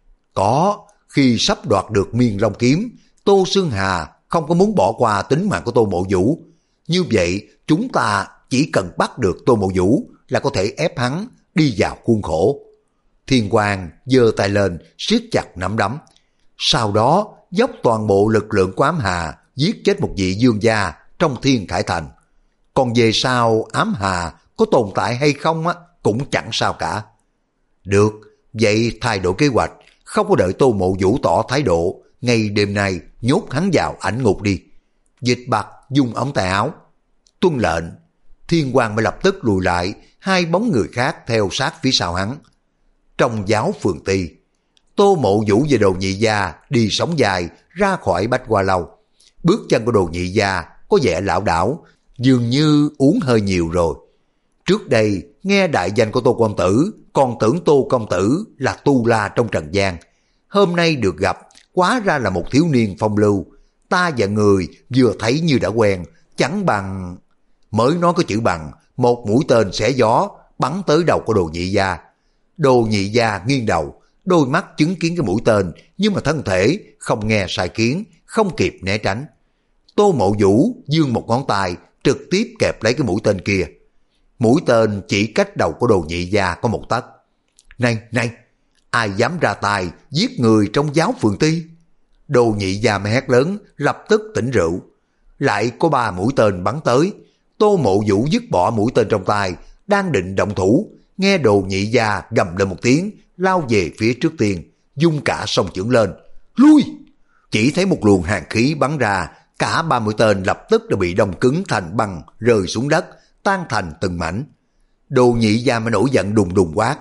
Có, khi sắp đoạt được Miên Long Kiếm, Tô Xương Hà không có muốn bỏ qua tính mạng của Tô Mộ Vũ. Như vậy chúng ta chỉ cần bắt được Tô Mộ Vũ là có thể ép hắn đi vào khuôn khổ. Thiên Quan giơ tay lên siết chặt nắm đấm, sau đó dốc toàn bộ lực lượng của ám hà giết chết một vị dương gia trong Thiên Khải Thành. Còn về sau ám hà có tồn tại hay không á cũng chẳng sao cả. Được, vậy thay đổi kế hoạch, không có đợi Tô Mộ Vũ tỏ thái độ, ngay đêm nay nhốt hắn vào ảnh ngục đi. Dịch Bạc dùng ống tay áo. Tuân lệnh. Thiên Quan mới lập tức lùi lại, hai bóng người khác theo sát phía sau hắn. Trong giáo phường Ti, Tô Mộ Vũ và Đồ Nhị Gia đi sóng dài ra khỏi Bách Hoa Lâu. Bước chân của Đồ Nhị Gia có vẻ lảo đảo, dường như uống hơi nhiều rồi. Trước đây nghe đại danh của Tô công tử, còn tưởng Tô công tử là tu la trong trần gian. Hôm nay được gặp, quá ra là một thiếu niên phong lưu. Ta và người vừa thấy như đã quen, chẳng bằng... Mới nói có chữ bằng, một mũi tên xé gió bắn tới đầu của Đồ Nhị Gia. Đồ Nhị Gia nghiêng đầu, đôi mắt chứng kiến cái mũi tên, nhưng mà thân thể không nghe sai khiến, không kịp né tránh. Tô Mộ Vũ giương một ngón tay, trực tiếp kẹp lấy cái mũi tên kia. Mũi tên chỉ cách đầu của Đồ Nhị Gia có một tấc. Này, này, ai dám ra tay giết người trong giáo phường Ti? Đồ Nhị Gia mới hét lớn, lập tức tỉnh rượu. Lại có ba mũi tên bắn tới. Tô Mộ Vũ dứt bỏ mũi tên trong tay, đang định động thủ, nghe Đồ Nhị Gia gầm lên một tiếng, lao về phía trước tiên, dung cả song chưởng lên. Lui! Chỉ thấy một luồng hàn khí bắn ra, cả ba mũi tên lập tức đã bị đông cứng thành băng, rơi xuống đất, tan thành từng mảnh. Đồ Nhị Gia mới nổi giận đùng đùng quát.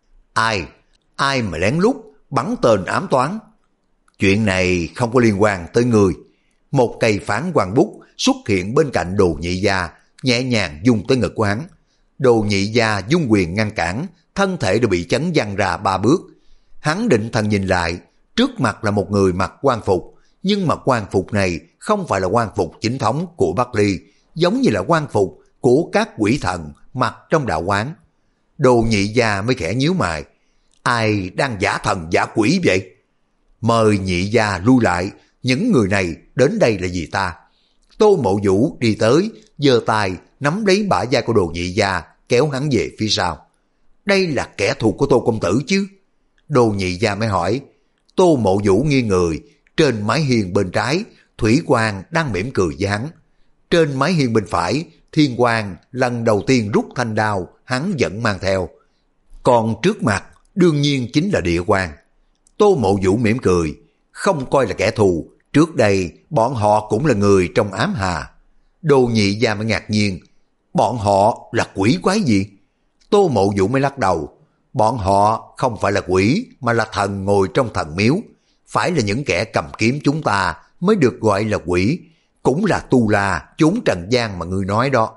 Ai? Ai mà lén lút bắn tên ám toán? Chuyện này không có liên quan tới người. Một cây phán hoàng bút xuất hiện bên cạnh Đồ Nhị Gia, nhẹ nhàng dung tới ngực của hắn. Đồ Nhị Gia dung quyền ngăn cản, thân thể đã bị chấn văng ra ba bước. Hắn định thần nhìn lại, Trước mặt là một người mặc quan phục, nhưng mà quan phục này không phải là quan phục chính thống của Bắc Ly, giống như là quan phục của các quỷ thần mặc trong đạo quán. Đồ Nhị Gia mới khẽ nhíu mày. Ai đang giả thần giả quỷ vậy? Mời Nhị Gia lui lại, những người này đến đây là gì ta? Tô Mộ Vũ đi tới, giơ tay nắm lấy bả vai của Đồ Nhị Gia, kéo hắn về phía sau. Đây là kẻ thù của Tô công tử chứ? Đồ Nhị Gia mới hỏi. Tô Mộ Vũ nghiêng người, trên mái hiên bên trái, Thủy Quang đang mỉm cười với hắn. Trên mái hiên bên phải, Thiên Quang lần đầu tiên rút thanh đao, hắn vẫn mang theo. Còn trước mặt, đương nhiên chính là Địa Quang. Tô Mộ Vũ mỉm cười, không coi là kẻ thù, trước đây bọn họ cũng là người trong ám hà. Đồ Nhị Gia mới ngạc nhiên, bọn họ là quỷ quái gì? Tô Mộ Vũ mới lắc đầu, bọn họ không phải là quỷ mà là thần ngồi trong thần miếu, phải là những kẻ cầm kiếm chúng ta mới được gọi là quỷ, cũng là tu la chốn trần gian mà ngươi nói đó.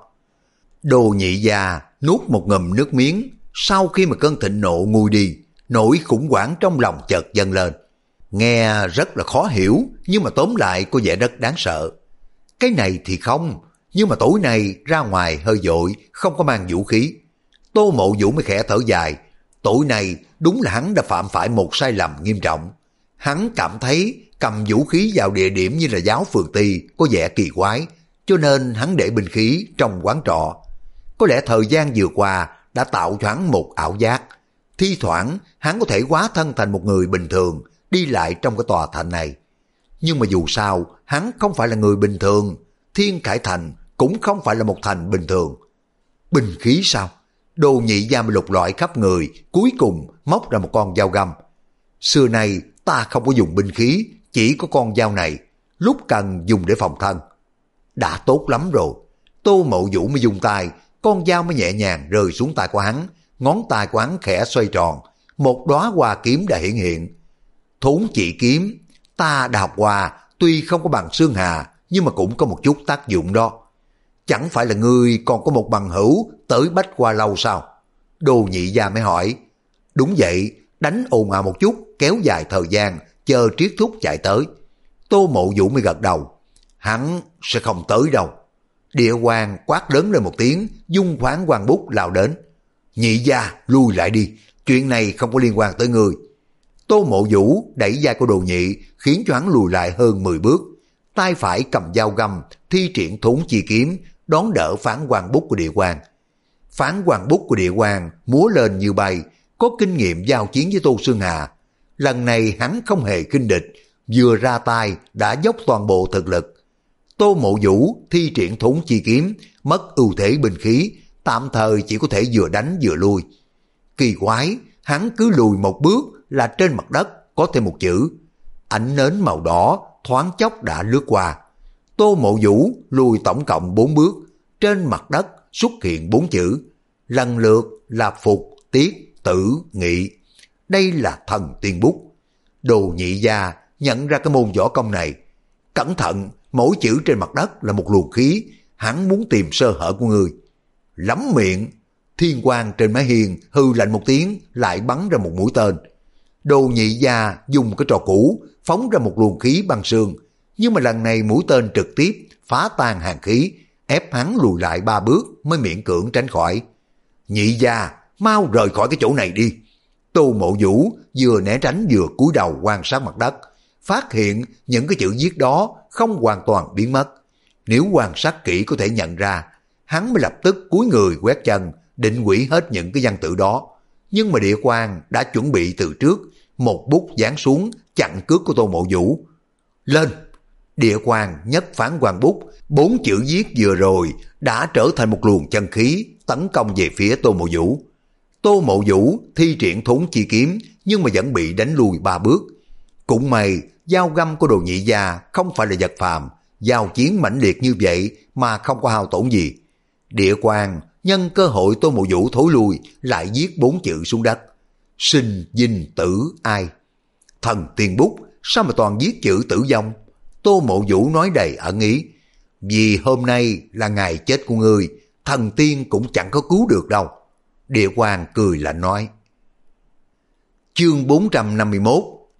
Đồ Nhị Gia nuốt một ngụm nước miếng, sau khi mà cơn thịnh nộ nguôi đi, nỗi khủng hoảng trong lòng chợt dâng lên. Nghe rất là khó hiểu, nhưng mà tóm lại có vẻ rất đáng sợ. Cái này thì không, nhưng mà tối nay ra ngoài hơi vội, không có mang vũ khí. Tô Mộ Vũ mới khẽ thở dài, tối nay đúng là hắn đã phạm phải một sai lầm nghiêm trọng. Hắn cảm thấy cầm vũ khí vào địa điểm như là giáo phường Ti có vẻ kỳ quái, cho nên hắn để binh khí trong quán trọ. Có lẽ thời gian vừa qua đã tạo cho hắn một ảo giác. Thi thoảng hắn có thể hóa thân thành một người bình thường, đi lại trong cái tòa thành này. Nhưng mà dù sao, hắn không phải là người bình thường, Thiên Khải Thành cũng không phải là một thành bình thường. Binh khí sao? Đồ Nhị Gia lục lọi khắp người, cuối cùng móc ra một con dao găm. Xưa nay ta không có dùng binh khí, chỉ có con dao này, lúc cần dùng để phòng thân. Đã tốt lắm rồi. Tô Mộ Vũ mới dùng tay, con dao mới nhẹ nhàng rơi xuống tay của hắn, ngón tay của hắn khẽ xoay tròn, một đóa hoa kiếm đã hiện hiện. Thốn chỉ kiếm, ta đã học qua, tuy không có bằng Xương Hà, nhưng mà cũng có một chút tác dụng đó. Chẳng phải là ngươi còn có một bằng hữu tới Bách Hoa Lâu sao? Đồ Nhị Gia mới hỏi. Đúng vậy, đánh ồn ào một chút, kéo dài thời gian, chờ Triết Thúc chạy tới. Tô Mộ Vũ mới gật đầu. Hắn sẽ không tới đâu. Địa Quang quát lớn lên một tiếng, dung khoáng quang bút lao đến. Nhị Gia, lui lại đi, chuyện này không có liên quan tới ngươi. Tô Mộ Vũ đẩy vai của Đồ Nhị, khiến cho hắn lùi lại hơn mười bước. Tay phải cầm dao găm, thi triển Thốn Chi Kiếm, đón đỡ phán quang bút của Địa Quang. Phán quang bút của Địa Quang múa lên như bay, có kinh nghiệm giao chiến với Tô Xương Hà. Lần này hắn không hề khinh địch, vừa ra tay đã dốc toàn bộ thực lực. Tô Mộ Vũ thi triển Thốn Chi Kiếm, mất ưu thế binh khí, tạm thời chỉ có thể vừa đánh vừa lui. Kỳ quái, hắn cứ lùi một bước là trên mặt đất có thêm một chữ. Ánh nến màu đỏ thoáng chốc đã lướt qua. Tô Mộ Vũ lùi tổng cộng bốn bước, trên mặt đất xuất hiện bốn chữ, lần lượt là phục, tiết, tử, nghị. Đây là thần tiên bút. Đồ Nhị Gia nhận ra cái môn võ công này. Cẩn thận, mỗi chữ trên mặt đất là một luồng khí, hắn muốn tìm sơ hở của người. Lắm miệng, Thiên Quang trên mái hiên hư lạnh một tiếng, lại bắn ra một mũi tên. Đồ Nhị Gia dùng cái trò cũ phóng ra một luồng khí băng sương, nhưng mà lần này mũi tên trực tiếp phá tan hàn khí, ép hắn lùi lại ba bước mới miễn cưỡng tránh khỏi. Nhị Gia, mau rời khỏi cái chỗ này đi. Tô Mộ Vũ vừa né tránh vừa cúi đầu quan sát mặt đất, phát hiện những cái chữ viết đó không hoàn toàn biến mất. Nếu quan sát kỹ có thể nhận ra, hắn mới lập tức cúi người quét chân, định hủy hết những cái văn tự đó. Nhưng mà Địa Quang đã chuẩn bị từ trước, một bút giáng xuống chặn cước của Tô Mộ Vũ. Lên! Địa Quang nhấc phán quang bút, bốn chữ viết vừa rồi đã trở thành một luồng chân khí tấn công về phía Tô Mộ Vũ. Tô Mộ Vũ thi triển Thốn Chi Kiếm nhưng mà vẫn bị đánh lùi ba bước. Cũng may dao găm của Đồ Nhị Gia không phải là vật phàm, giao chiến mãnh liệt như vậy mà không có hao tổn gì. Địa Quang nhân cơ hội Tô Mộ Vũ thối lui lại viết bốn chữ xuống đất. Sinh, dinh, tử, ai. Thần tiên bút, sao mà toàn viết chữ tử vong? Tô Mộ Vũ nói đầy ẩn ý. Vì hôm nay là ngày chết của ngươi, thần tiên cũng chẳng có cứu được đâu. Địa Quang cười lạnh nói. Chương bốn trăm năm mươi mốt,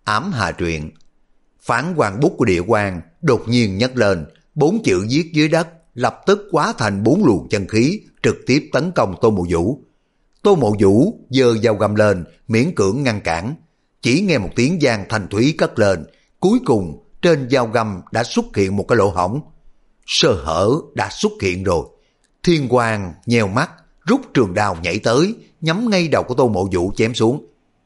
Ám hà truyện. Phán quan bút của địa quan đột nhiên nhấc lên, bốn chữ viết dưới đất lập tức hóa thành bốn luồng chân khí trực tiếp tấn công Tô Mộ Vũ. Tô Mộ Vũ giơ dao găm lên, miễn cưỡng ngăn cản. Chỉ nghe một tiếng vang thanh thúy cất lên, cuối cùng trên dao găm đã xuất hiện một cái lỗ hổng. Sơ hở đã xuất hiện rồi. Thiên Quang nheo mắt, rút trường đao nhảy tới, nhắm ngay đầu của Tô Mộ Vũ chém xuống.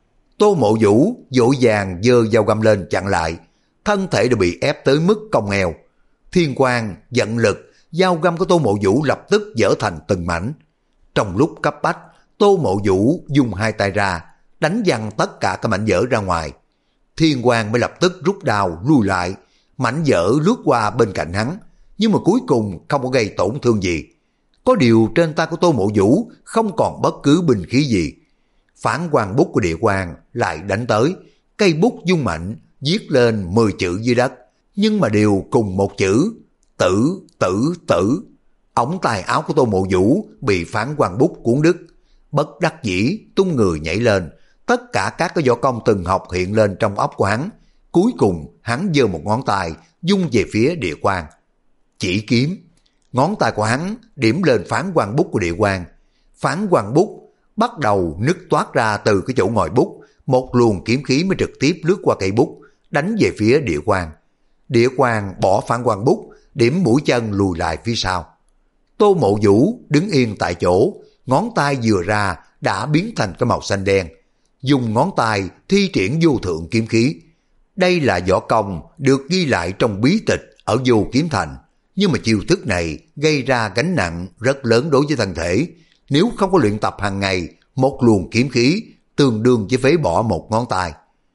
Tô Mộ Vũ vội vàng giơ dao găm lên chặn lại, thân thể đã bị ép tới mức cong eo. Thiên Quang giận lực, dao găm của Tô Mộ Vũ lập tức vỡ thành từng mảnh. Trong lúc cấp bách, Tô Mộ Vũ dùng hai tay ra, đánh văng tất cả các mảnh vỡ ra ngoài. Thiên Quang mới lập tức rút đao lui lại, mảnh vỡ lướt qua bên cạnh hắn, nhưng mà cuối cùng không có gây tổn thương gì. Có điều trên tay của Tô Mộ Vũ không còn bất cứ binh khí gì. Phán quan bút của địa quan lại đánh tới, cây bút vung mạnh, viết lên mười chữ dưới đất, nhưng mà đều cùng một chữ: tử, tử, tử. Ống tay áo của Tô Mộ Vũ bị phán quan bút cuốn đứt, bất đắc dĩ tung người nhảy lên, tất cả các cái võ công từng học hiện lên trong óc của hắn. Cuối cùng hắn giơ một ngón tay vung về phía địa quan. Chỉ kiếm. Ngón tay của hắn điểm lên phán quan bút của địa quan. Phán quan bút bắt đầu nứt toát ra từ cái chỗ ngòi bút, một luồng kiếm khí mới trực tiếp lướt qua cây bút, đánh về phía địa quan. Địa quan bỏ phán quan bút, điểm mũi chân lùi lại phía sau. Tô Mộ Vũ đứng yên tại chỗ, ngón tay vừa ra đã biến thành cái màu xanh đen, dùng ngón tay thi triển vô thượng kiếm khí. Đây là võ công được ghi lại trong bí tịch ở Vô Kiếm Thành, nhưng mà chiêu thức này gây ra gánh nặng rất lớn đối với thân thể. Nếu không có luyện tập hàng ngày, một luồng kiếm khí tương đương với phế bỏ một ngón tay.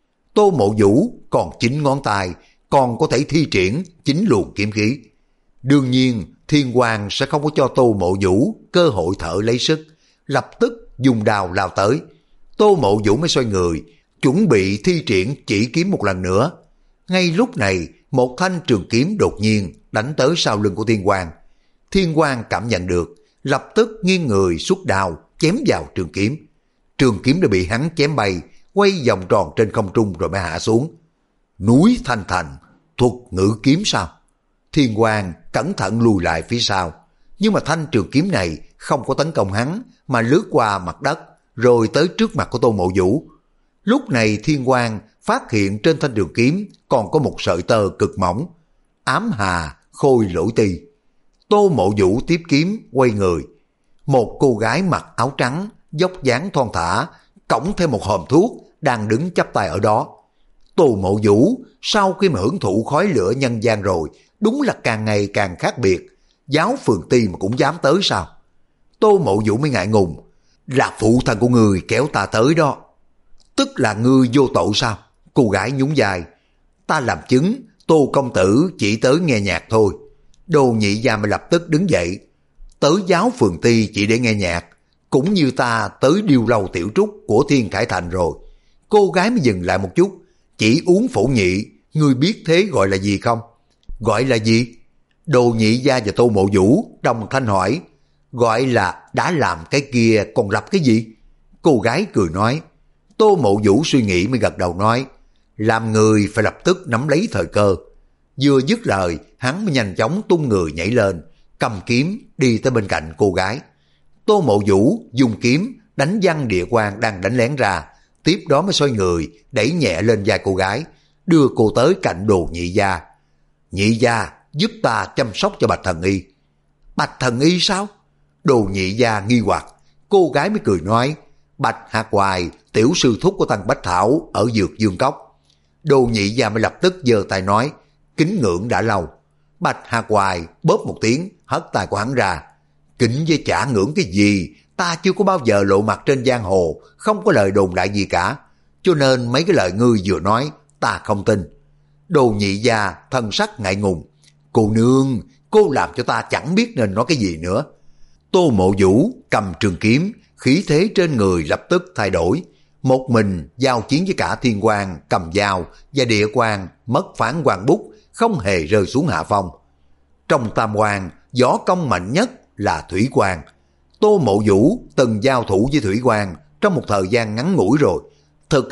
Tô Mộ Vũ còn chín ngón tay, còn có thể thi triển chín luồng kiếm khí. Đương nhiên Thiên Quang sẽ không có cho Tô Mộ Vũ cơ hội thở lấy sức, lập tức dùng đao lao tới. Tô Mộ Vũ mới xoay người, chuẩn bị thi triển chỉ kiếm một lần nữa. Ngay lúc này, một thanh trường kiếm đột nhiên đánh tới sau lưng của Thiên Quang. Thiên Quang cảm nhận được, lập tức nghiêng người xuất đao chém vào trường kiếm. Trường kiếm đã bị hắn chém bay, quay vòng tròn trên không trung rồi mới hạ xuống. Núi Thanh Thành, thuật ngữ kiếm sao? Thiên Quang cẩn thận lùi lại phía sau, nhưng mà thanh trường kiếm này không có tấn công hắn, mà lướt qua mặt đất rồi tới trước mặt của Tô Mộ Vũ. Lúc này Thiên Quang phát hiện trên thanh trường kiếm còn có một sợi tơ cực mỏng, ám hà khôi lỗi ti. Tô Mộ Vũ tiếp kiếm quay người, một cô gái mặc áo trắng, dốc dáng thon thả, cõng thêm một hòm thuốc đang đứng chắp tay ở đó. Tô Mộ Vũ sau khi mà hưởng thụ khói lửa nhân gian rồi, đúng là càng ngày càng khác biệt. Giáo phường ti mà cũng dám tới sao? Tô Mộ Vũ mới ngại ngùng. Là phụ thân của người kéo ta tới đó. Tức là ngươi vô tội sao? Cô gái nhún vai. Ta làm chứng, Tô công tử chỉ tới nghe nhạc thôi. Đồ Nhị Gia mới lập tức đứng dậy. Tới giáo phường ti chỉ để nghe nhạc, cũng như ta tới điêu lâu tiểu trúc của Thiên Khải Thành rồi. Cô gái mới dừng lại một chút. Chỉ uống phổ nhị, ngươi biết thế gọi là gì không? Gọi là gì? Đồ Nhị Gia và Tô Mộ Vũ đồng thanh hỏi. Gọi là đã làm cái kia còn lập cái gì? Cô gái cười nói. Tô Mộ Vũ suy nghĩ mới gật đầu nói. Làm người phải lập tức nắm lấy thời cơ. Vừa dứt lời, hắn mới nhanh chóng tung người nhảy lên, cầm kiếm đi tới bên cạnh cô gái. Tô Mộ Vũ dùng kiếm đánh văng địa quan đang đánh lén ra, tiếp đó mới xoay người đẩy nhẹ lên vai cô gái, đưa cô tới cạnh Đồ Nhị Gia. Nhị Gia giúp ta chăm sóc cho Bạch Thần Y. Bạch Thần Y sao? Đồ Nhị Gia nghi hoặc. Cô gái mới cười nói. Bạch Hạc Hoài, tiểu sư thúc của Tăng Bách Thảo ở Dược Dương Cốc. Đồ Nhị Gia mới lập tức giơ tay nói. Kính ngưỡng đã lâu. Bạch Hạc Hoài bóp một tiếng, hất tay của hắn ra. Kính với chả ngưỡng cái gì, ta chưa có bao giờ lộ mặt trên giang hồ, không có lời đồn đại gì cả, cho nên mấy cái lời ngươi vừa nói ta không tin. Đồ Nhị Gia thân sắc ngại ngùng. Cô nương, cô làm cho ta chẳng biết nên nói cái gì nữa. Tô Mộ Vũ cầm trường kiếm, khí thế trên người lập tức thay đổi. Một mình giao chiến với cả Thiên Quang cầm dao và địa quan mất phán quan bút, không hề rơi xuống hạ phong. Trong tam quan, võ công mạnh nhất là Thủy Quang. Tô Mộ Vũ từng giao thủ với Thủy Quang trong một thời gian ngắn ngủi rồi, thực lực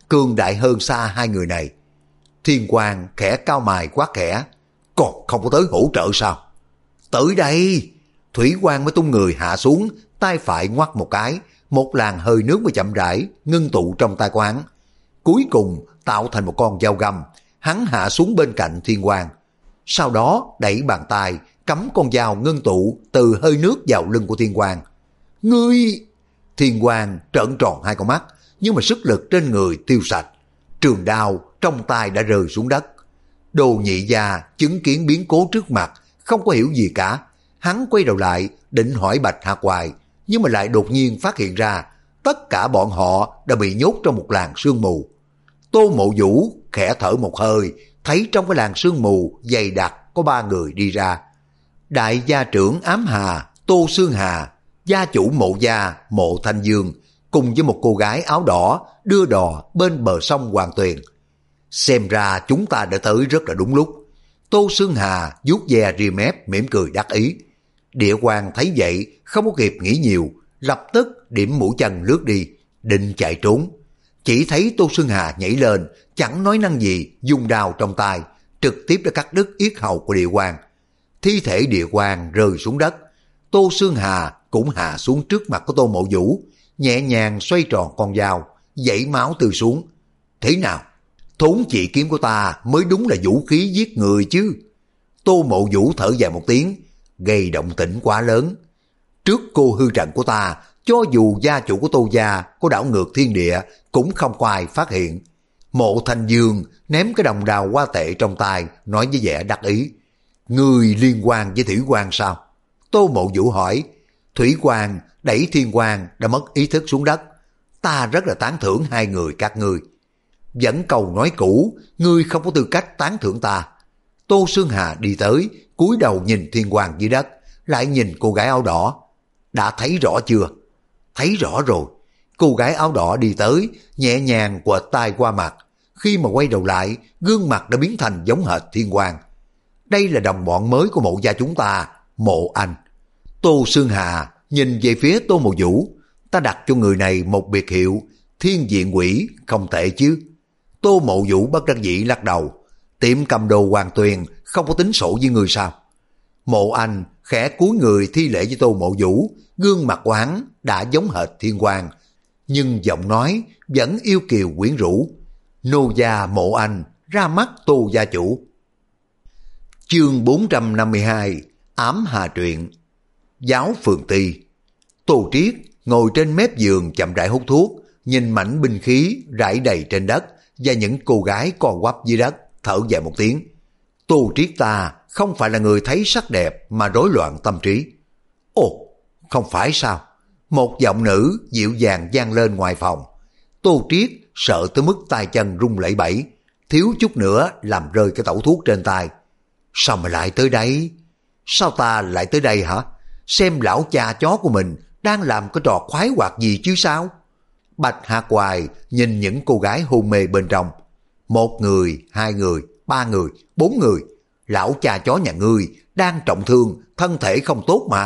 cường đại hơn xa hai người này. Thiên Quang khẽ cao mày quát khẽ, còn không có tới hỗ trợ sao? Tới đây! Thủy Quang mới tung người hạ xuống, tay phải ngoắt một cái, một làn hơi nước mới chậm rãi ngưng tụ trong tay của hắn. Cuối cùng tạo thành một con dao găm, hắn hạ xuống bên cạnh Thiên Quang. Sau đó đẩy bàn tay cắm con dao ngưng tụ từ hơi nước vào lưng của Thiên Quang. Ngươi! Thiên Quang trợn tròn hai con mắt, nhưng mà sức lực trên người tiêu sạch. Trường đao trong tay đã rơi xuống đất. Đồ Nhị Gia chứng kiến biến cố trước mặt, không có hiểu gì cả. Hắn quay đầu lại định hỏi Bạch Hạc Hoài, nhưng mà lại đột nhiên phát hiện ra tất cả bọn họ đã bị nhốt trong một làn sương mù. Tô Mộ Vũ khẽ thở một hơi, thấy trong cái làn sương mù dày đặc có ba người đi ra. Đại gia trưởng Ám Hà, Tô Xương Hà, gia chủ Mộ Gia, Mộ Thanh Dương, cùng với một cô gái áo đỏ đưa đò bên bờ sông Hoàng Tuyền. Xem ra chúng ta đã tới rất là đúng lúc. Tô Xương Hà vuốt ve ria mép mỉm cười đắc ý. Địa Quang thấy vậy không có kịp nghĩ nhiều, lập tức điểm mũi chân lướt đi, định chạy trốn. Chỉ thấy Tô Xương Hà nhảy lên, chẳng nói năng gì, dùng đao trong tay, trực tiếp đã cắt đứt yết hầu của Địa Quang. Thi thể Địa Quang rơi xuống đất. Tô Xương Hà cũng hạ xuống trước mặt của Tô Mộ Vũ, nhẹ nhàng xoay tròn con dao, dãy máu từ xuống. Thế nào? Thốn chỉ kiếm của ta mới đúng là vũ khí giết người chứ. Tô Mộ Vũ thở dài một tiếng, gây động tĩnh quá lớn. Trước cô hư trận của ta, cho dù gia chủ của Tô Gia có đảo ngược thiên địa, cũng không có ai phát hiện. Mộ Thanh Dương ném cái đồng đào hoa tệ trong tay, nói với vẻ đắc ý. Người liên quan với Thủy Quang sao? Tô Mộ Vũ hỏi. Thủy Quang đẩy Thiên Quang đã mất ý thức xuống đất. Ta rất là tán thưởng hai người các ngươi. Vẫn câu nói cũ, ngươi không có tư cách tán thưởng ta. Tô Xương Hà đi tới, cúi đầu nhìn Thiên Quang dưới đất, lại nhìn cô gái áo đỏ. Đã thấy rõ chưa? Thấy rõ rồi. Cô gái áo đỏ đi tới, nhẹ nhàng quệt tay qua mặt. Khi mà quay đầu lại, gương mặt đã biến thành giống hệt Thiên Quang. Đây là đồng bọn mới của Mộ Gia chúng ta, Mộ Anh. Tô Xương Hà nhìn về phía Tô Mộ Vũ. Ta đặt cho người này một biệt hiệu, Thiên Diện Quỷ, không tệ chứ. Tô Mộ Vũ bất đắc dĩ lắc đầu. Tiệm cầm đồ Hoàng Tuyền không có tính sổ với người sao? Mộ Anh khẽ cúi người thi lễ với Tô Mộ Vũ, gương mặt của hắn đã giống hệt Thiên Quang, nhưng giọng nói vẫn yêu kiều quyến rũ. Nô gia Mộ Anh ra mắt Tô gia chủ. Chương bốn trăm năm mươi hai, Ám Hà Truyện. Giáo Phường Ty. Tô Triết ngồi trên mép giường chậm rãi hút thuốc, nhìn mảnh binh khí rải đầy trên đất và những cô gái co quắp dưới đất, thở dài một tiếng. Tô Triết ta không phải là người thấy sắc đẹp mà rối loạn tâm trí. Ồ, không phải sao? Một giọng nữ dịu dàng vang lên ngoài phòng. Tô Triết sợ tới mức tay chân rung lẩy bẩy, thiếu chút nữa làm rơi cái tẩu thuốc trên tay. Sao mà lại tới đây? Sao ta lại tới đây hả? Xem lão cha chó của mình đang làm cái trò khoái hoạt gì chứ sao? Bạch Hạc Hoài nhìn những cô gái hôn mê bên trong. Một người, hai người, ba người, bốn người. Lão cha chó nhà ngươi đang trọng thương, thân thể không tốt mà.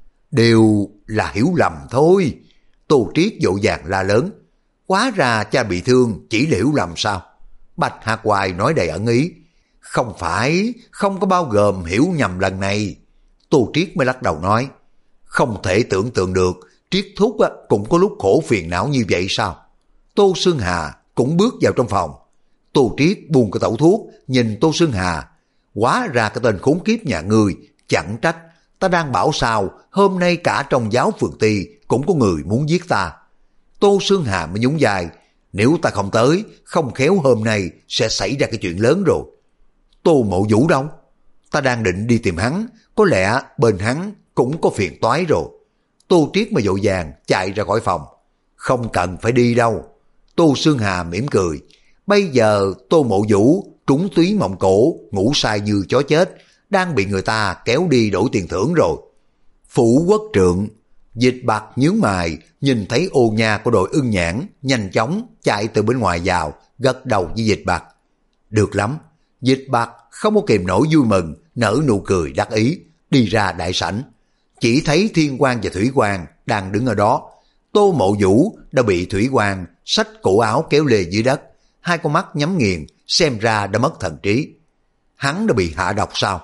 Đều là hiểu lầm thôi. Tô Triết vội vàng la lớn. Quá ra cha bị thương chỉ là hiểu lầm sao? Bạch Hạc Hoài nói đầy ẩn ý. Không phải, không có bao gồm hiểu nhầm lần này. Tô Triết mới lắc đầu nói. Không thể tưởng tượng được, Triết thúc cũng có lúc khổ phiền não như vậy sao? Tô Xương Hà cũng bước vào trong phòng. Tô Triết buông cái tẩu thuốc, nhìn Tô Xương Hà. Hóa ra cái tên khốn kiếp nhà ngươi, chẳng trách. Ta đang bảo sao, hôm nay cả trong giáo Phường Ty cũng có người muốn giết ta. Tô Xương Hà mới nhún vai. Nếu ta không tới, không khéo hôm nay sẽ xảy ra cái chuyện lớn rồi. Tô Mộ Vũ đâu? Ta đang định đi tìm hắn, có lẽ bên hắn cũng có phiền toái rồi. Tô Triết mà vội vàng chạy ra khỏi phòng. Không cần phải đi đâu. Tô Xương Hà mỉm cười. Bây giờ Tô Mộ Vũ trúng túy mộng cổ, ngủ sai như chó chết, đang bị người ta kéo đi đổi tiền thưởng rồi. Phủ Quốc Trượng. Dịch Bạc nhướng mày, nhìn thấy ô nha của đội Ưng Nhãn nhanh chóng chạy từ bên ngoài vào, gật đầu với Dịch Bạc. Được lắm. Dịch Bạc không có kìm nổi vui mừng, nở nụ cười đắc ý, đi ra đại sảnh. Chỉ thấy Thiên Quang và Thủy Quang đang đứng ở đó. Tô Mộ Vũ đã bị Thủy Hoàng xách cổ áo kéo lê dưới đất, hai con mắt nhắm nghiền, xem ra đã mất thần trí. Hắn đã bị hạ độc sao?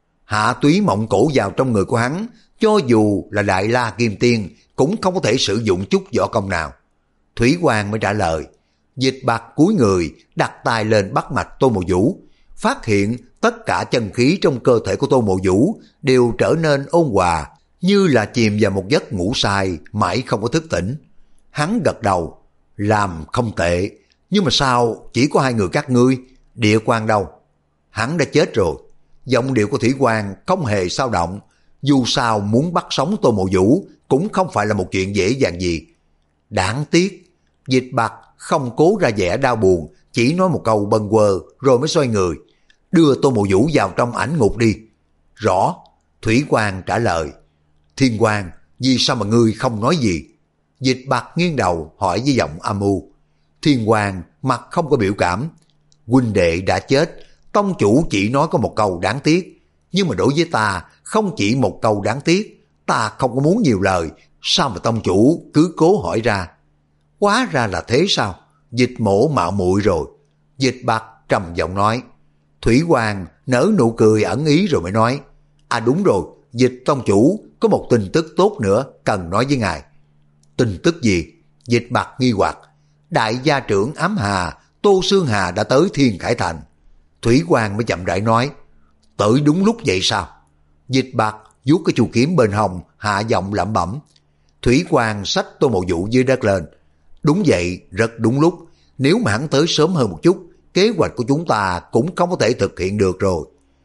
Hạ túy mộng cổ vào trong người của hắn, cho dù là Đại La Kim Tiên cũng không có thể sử dụng chút võ công nào. Thủy Hoàng mới trả lời. Dịch Bạc cúi người đặt tay lên bắt mạch Tô Mộ Vũ, phát hiện tất cả chân khí trong cơ thể của Tô Mộ Vũ đều trở nên ôn hòa, như là chìm vào một giấc ngủ say mãi không có thức tỉnh. Hắn gật đầu, làm không tệ, nhưng mà sao chỉ có hai người các ngươi, Địa Quang đâu? Hắn đã chết rồi. Giọng điệu của Thủy Hoàng không hề dao động, dù sao muốn bắt sống Tô Mộ Vũ cũng không phải là một chuyện dễ dàng gì. Đáng tiếc, Dịch Bạc không cố ra vẻ đau buồn, chỉ nói một câu bâng quơ rồi mới xoay người. Đưa Tô Mộ Vũ vào trong ảnh ngục đi. Rõ, Thủy Hoàng trả lời. Thiên Hoàng, vì sao mà ngươi không nói gì? Dịch Bạc nghiêng đầu hỏi với giọng âm u. Thiên Hoàng mặt không có biểu cảm. Huynh đệ đã chết, tông chủ chỉ nói có một câu đáng tiếc. Nhưng mà đối với ta, không chỉ một câu đáng tiếc. Ta không có muốn nhiều lời, sao mà tông chủ cứ cố hỏi ra? Hóa ra là thế sao? Dịch Mổ mạo muội rồi. Dịch Bạc trầm giọng nói. Thủy Hoàng nở nụ cười ẩn ý rồi mới nói. À đúng rồi, Dịch tông chủ có một tin tức tốt nữa cần nói với ngài. Tin tức gì? Dịch Bạc nghi hoặc. Đại gia trưởng Ám Hà, Tô Xương Hà đã tới Thiên Khải Thành. Thủy Hoàng mới chậm rãi nói. Tới đúng lúc vậy sao? Dịch Bạc vuốt cái chu kiếm bên hông, hạ giọng lẩm bẩm. Thủy Hoàng xách Tô Mộ Vũ dưới đất lên. Đúng vậy, rất đúng lúc. Nếu mà hắn tới sớm hơn một chút, kế hoạch của chúng ta cũng không có thể thực hiện được rồi.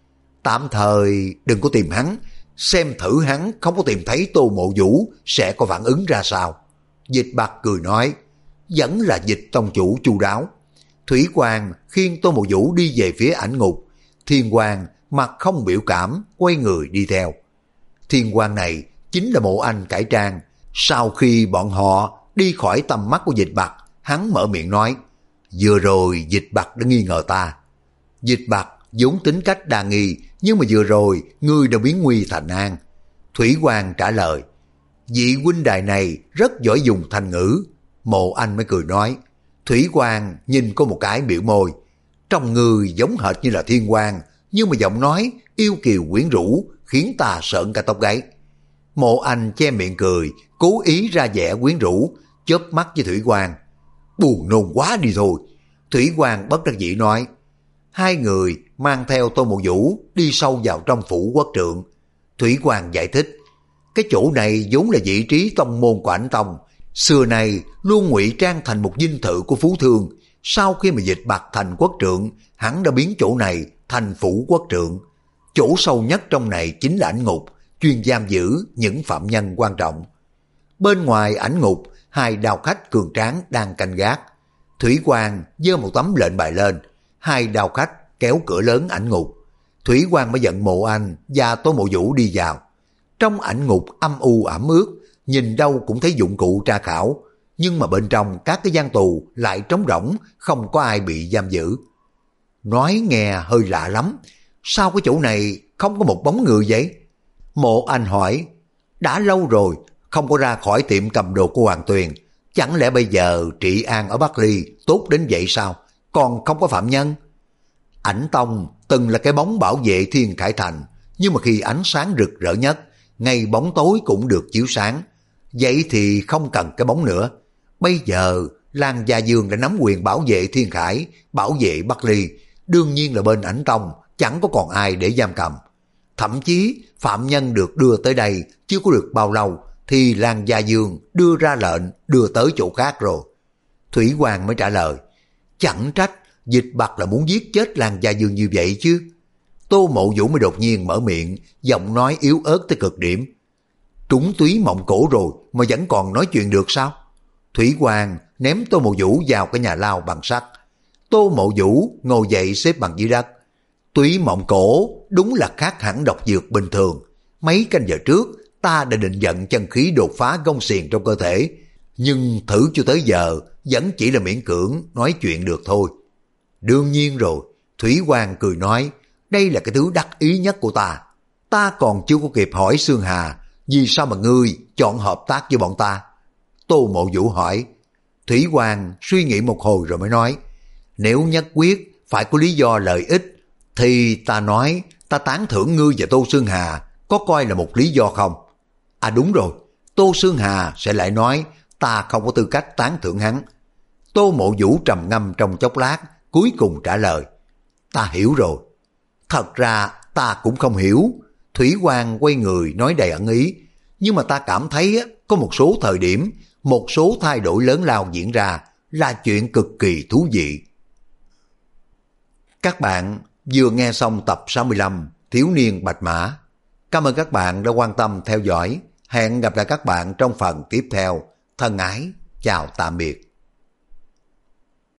Tạm thời đừng có tìm hắn, xem thử hắn không có tìm thấy Tô Mộ Vũ sẽ có phản ứng ra sao. Dịch Bạc cười nói, vẫn là Dịch tông chủ chu đáo. Thủy Hoàng khiêng Tô Mộ Vũ đi về phía ảnh ngục. Thiên Hoàng mặt không biểu cảm, quay người đi theo. Thiên Hoàng này chính là Mộ Anh cải trang. Sau khi bọn họ đi khỏi tầm mắt của Dịch Bạc, hắn mở miệng nói, vừa rồi Dịch Bạc đã nghi ngờ ta. Dịch Bạc vốn tính cách đa nghi, nhưng mà vừa rồi ngươi đã biến nguy thành an. Thủy Hoàng trả lời, vị huynh đài này rất giỏi dùng thành ngữ. Mộ Anh mới cười nói. Thủy Hoàng nhìn có một cái biểu môi, trong người giống hệt như là Thiên Hoàng, nhưng mà giọng nói yêu kiều quyến rũ khiến ta sợn cả tóc gáy. Mộ Anh che miệng cười, cố ý ra vẻ quyến rũ, chớp mắt với Thủy Hoàng. Buồn nôn quá đi thôi. Thủy Hoàng bất đắc dĩ nói. Hai người mang theo Tô Mộ Vũ đi sâu vào trong phủ quốc trượng. Thủy Hoàng giải thích, cái chỗ này vốn là vị trí tông môn của Ảnh Tông, xưa này luôn ngụy trang thành một dinh thự của phú thương. Sau khi mà Dịch Bạc thành quốc trượng, hắn đã biến chỗ này thành phủ quốc trượng. Chỗ sâu nhất trong này chính là ảnh ngục, chuyên giam giữ những phạm nhân quan trọng. Bên ngoài ảnh ngục, hai đao khách cường tráng đang canh gác. Thủy Hoàng giơ một tấm lệnh bài lên, hai đao khách kéo cửa lớn ảnh ngục. Thủy Hoàng mới dẫn Mộ Anh và Tô Mộ Vũ đi vào. Trong ảnh ngục âm u ẩm ướt, nhìn đâu cũng thấy dụng cụ tra khảo, nhưng mà bên trong các cái gian tù lại trống rỗng, không có ai bị giam giữ. Nói nghe hơi lạ lắm, sao cái chỗ này không có một bóng người vậy? Mộ Anh hỏi. Đã lâu rồi không có ra khỏi tiệm cầm đồ của Hoàng Tuyền, chẳng lẽ bây giờ trị an ở Bắc Ly tốt đến vậy sao, còn không có phạm nhân? Ảnh Tông từng là cái bóng bảo vệ Thiên Khải Thành, nhưng mà khi ánh sáng rực rỡ nhất, ngay bóng tối cũng được chiếu sáng. Vậy thì không cần cái bóng nữa. Bây giờ Lan Gia Dương đã nắm quyền bảo vệ Thiên Khải, bảo vệ Bắc Ly, đương nhiên là bên Ảnh Tông chẳng có còn ai để giam cầm. Thậm chí phạm nhân được đưa tới đây chưa có được bao lâu thì Lan Gia Dương đưa ra lệnh đưa tới chỗ khác rồi. Thủy Hoàng mới trả lời, chẳng trách Dịch Bạc là muốn giết chết Lan Gia Dương như vậy chứ. Tô Mộ Vũ mới đột nhiên mở miệng, giọng nói yếu ớt tới cực điểm. Trúng túy mộng cổ rồi mà vẫn còn nói chuyện được sao? Thủy Hoàng ném Tô Mộ Vũ vào cái nhà lao bằng sắt. Tô Mộ Vũ ngồi dậy xếp bằng dưới đất. Túy mộng cổ đúng là khác hẳn độc dược bình thường. Mấy canh giờ trước ta đã định vận chân khí đột phá gông xiềng trong cơ thể, nhưng thử cho tới giờ vẫn chỉ là miễn cưỡng nói chuyện được thôi. Đương nhiên rồi, Thủy Hoàng cười nói, đây là cái thứ đắc ý nhất của ta. Ta còn chưa có kịp hỏi Xương Hà, vì sao mà ngươi chọn hợp tác với bọn ta? Tô Mộ Vũ hỏi. Thủy Hoàng suy nghĩ một hồi rồi mới nói, nếu nhất quyết phải có lý do lợi ích, thì ta nói ta tán thưởng ngươi và Tô Xương Hà, có coi là một lý do không? À đúng rồi, Tô Xương Hà sẽ lại nói ta không có tư cách tán thưởng hắn. Tô Mộ Vũ trầm ngâm trong chốc lát, cuối cùng trả lời, ta hiểu rồi. Thật ra ta cũng không hiểu. Thủy Hoàng quay người nói đầy ẩn ý, nhưng mà ta cảm thấy có một số thời điểm, một số thay đổi lớn lao diễn ra là chuyện cực kỳ thú vị. Các bạn vừa nghe xong tập sáu mươi lăm Thiếu niên Bạch Mã. Cảm ơn các bạn đã quan tâm theo dõi. Hẹn gặp lại các bạn trong phần tiếp theo. Thân ái, chào tạm biệt.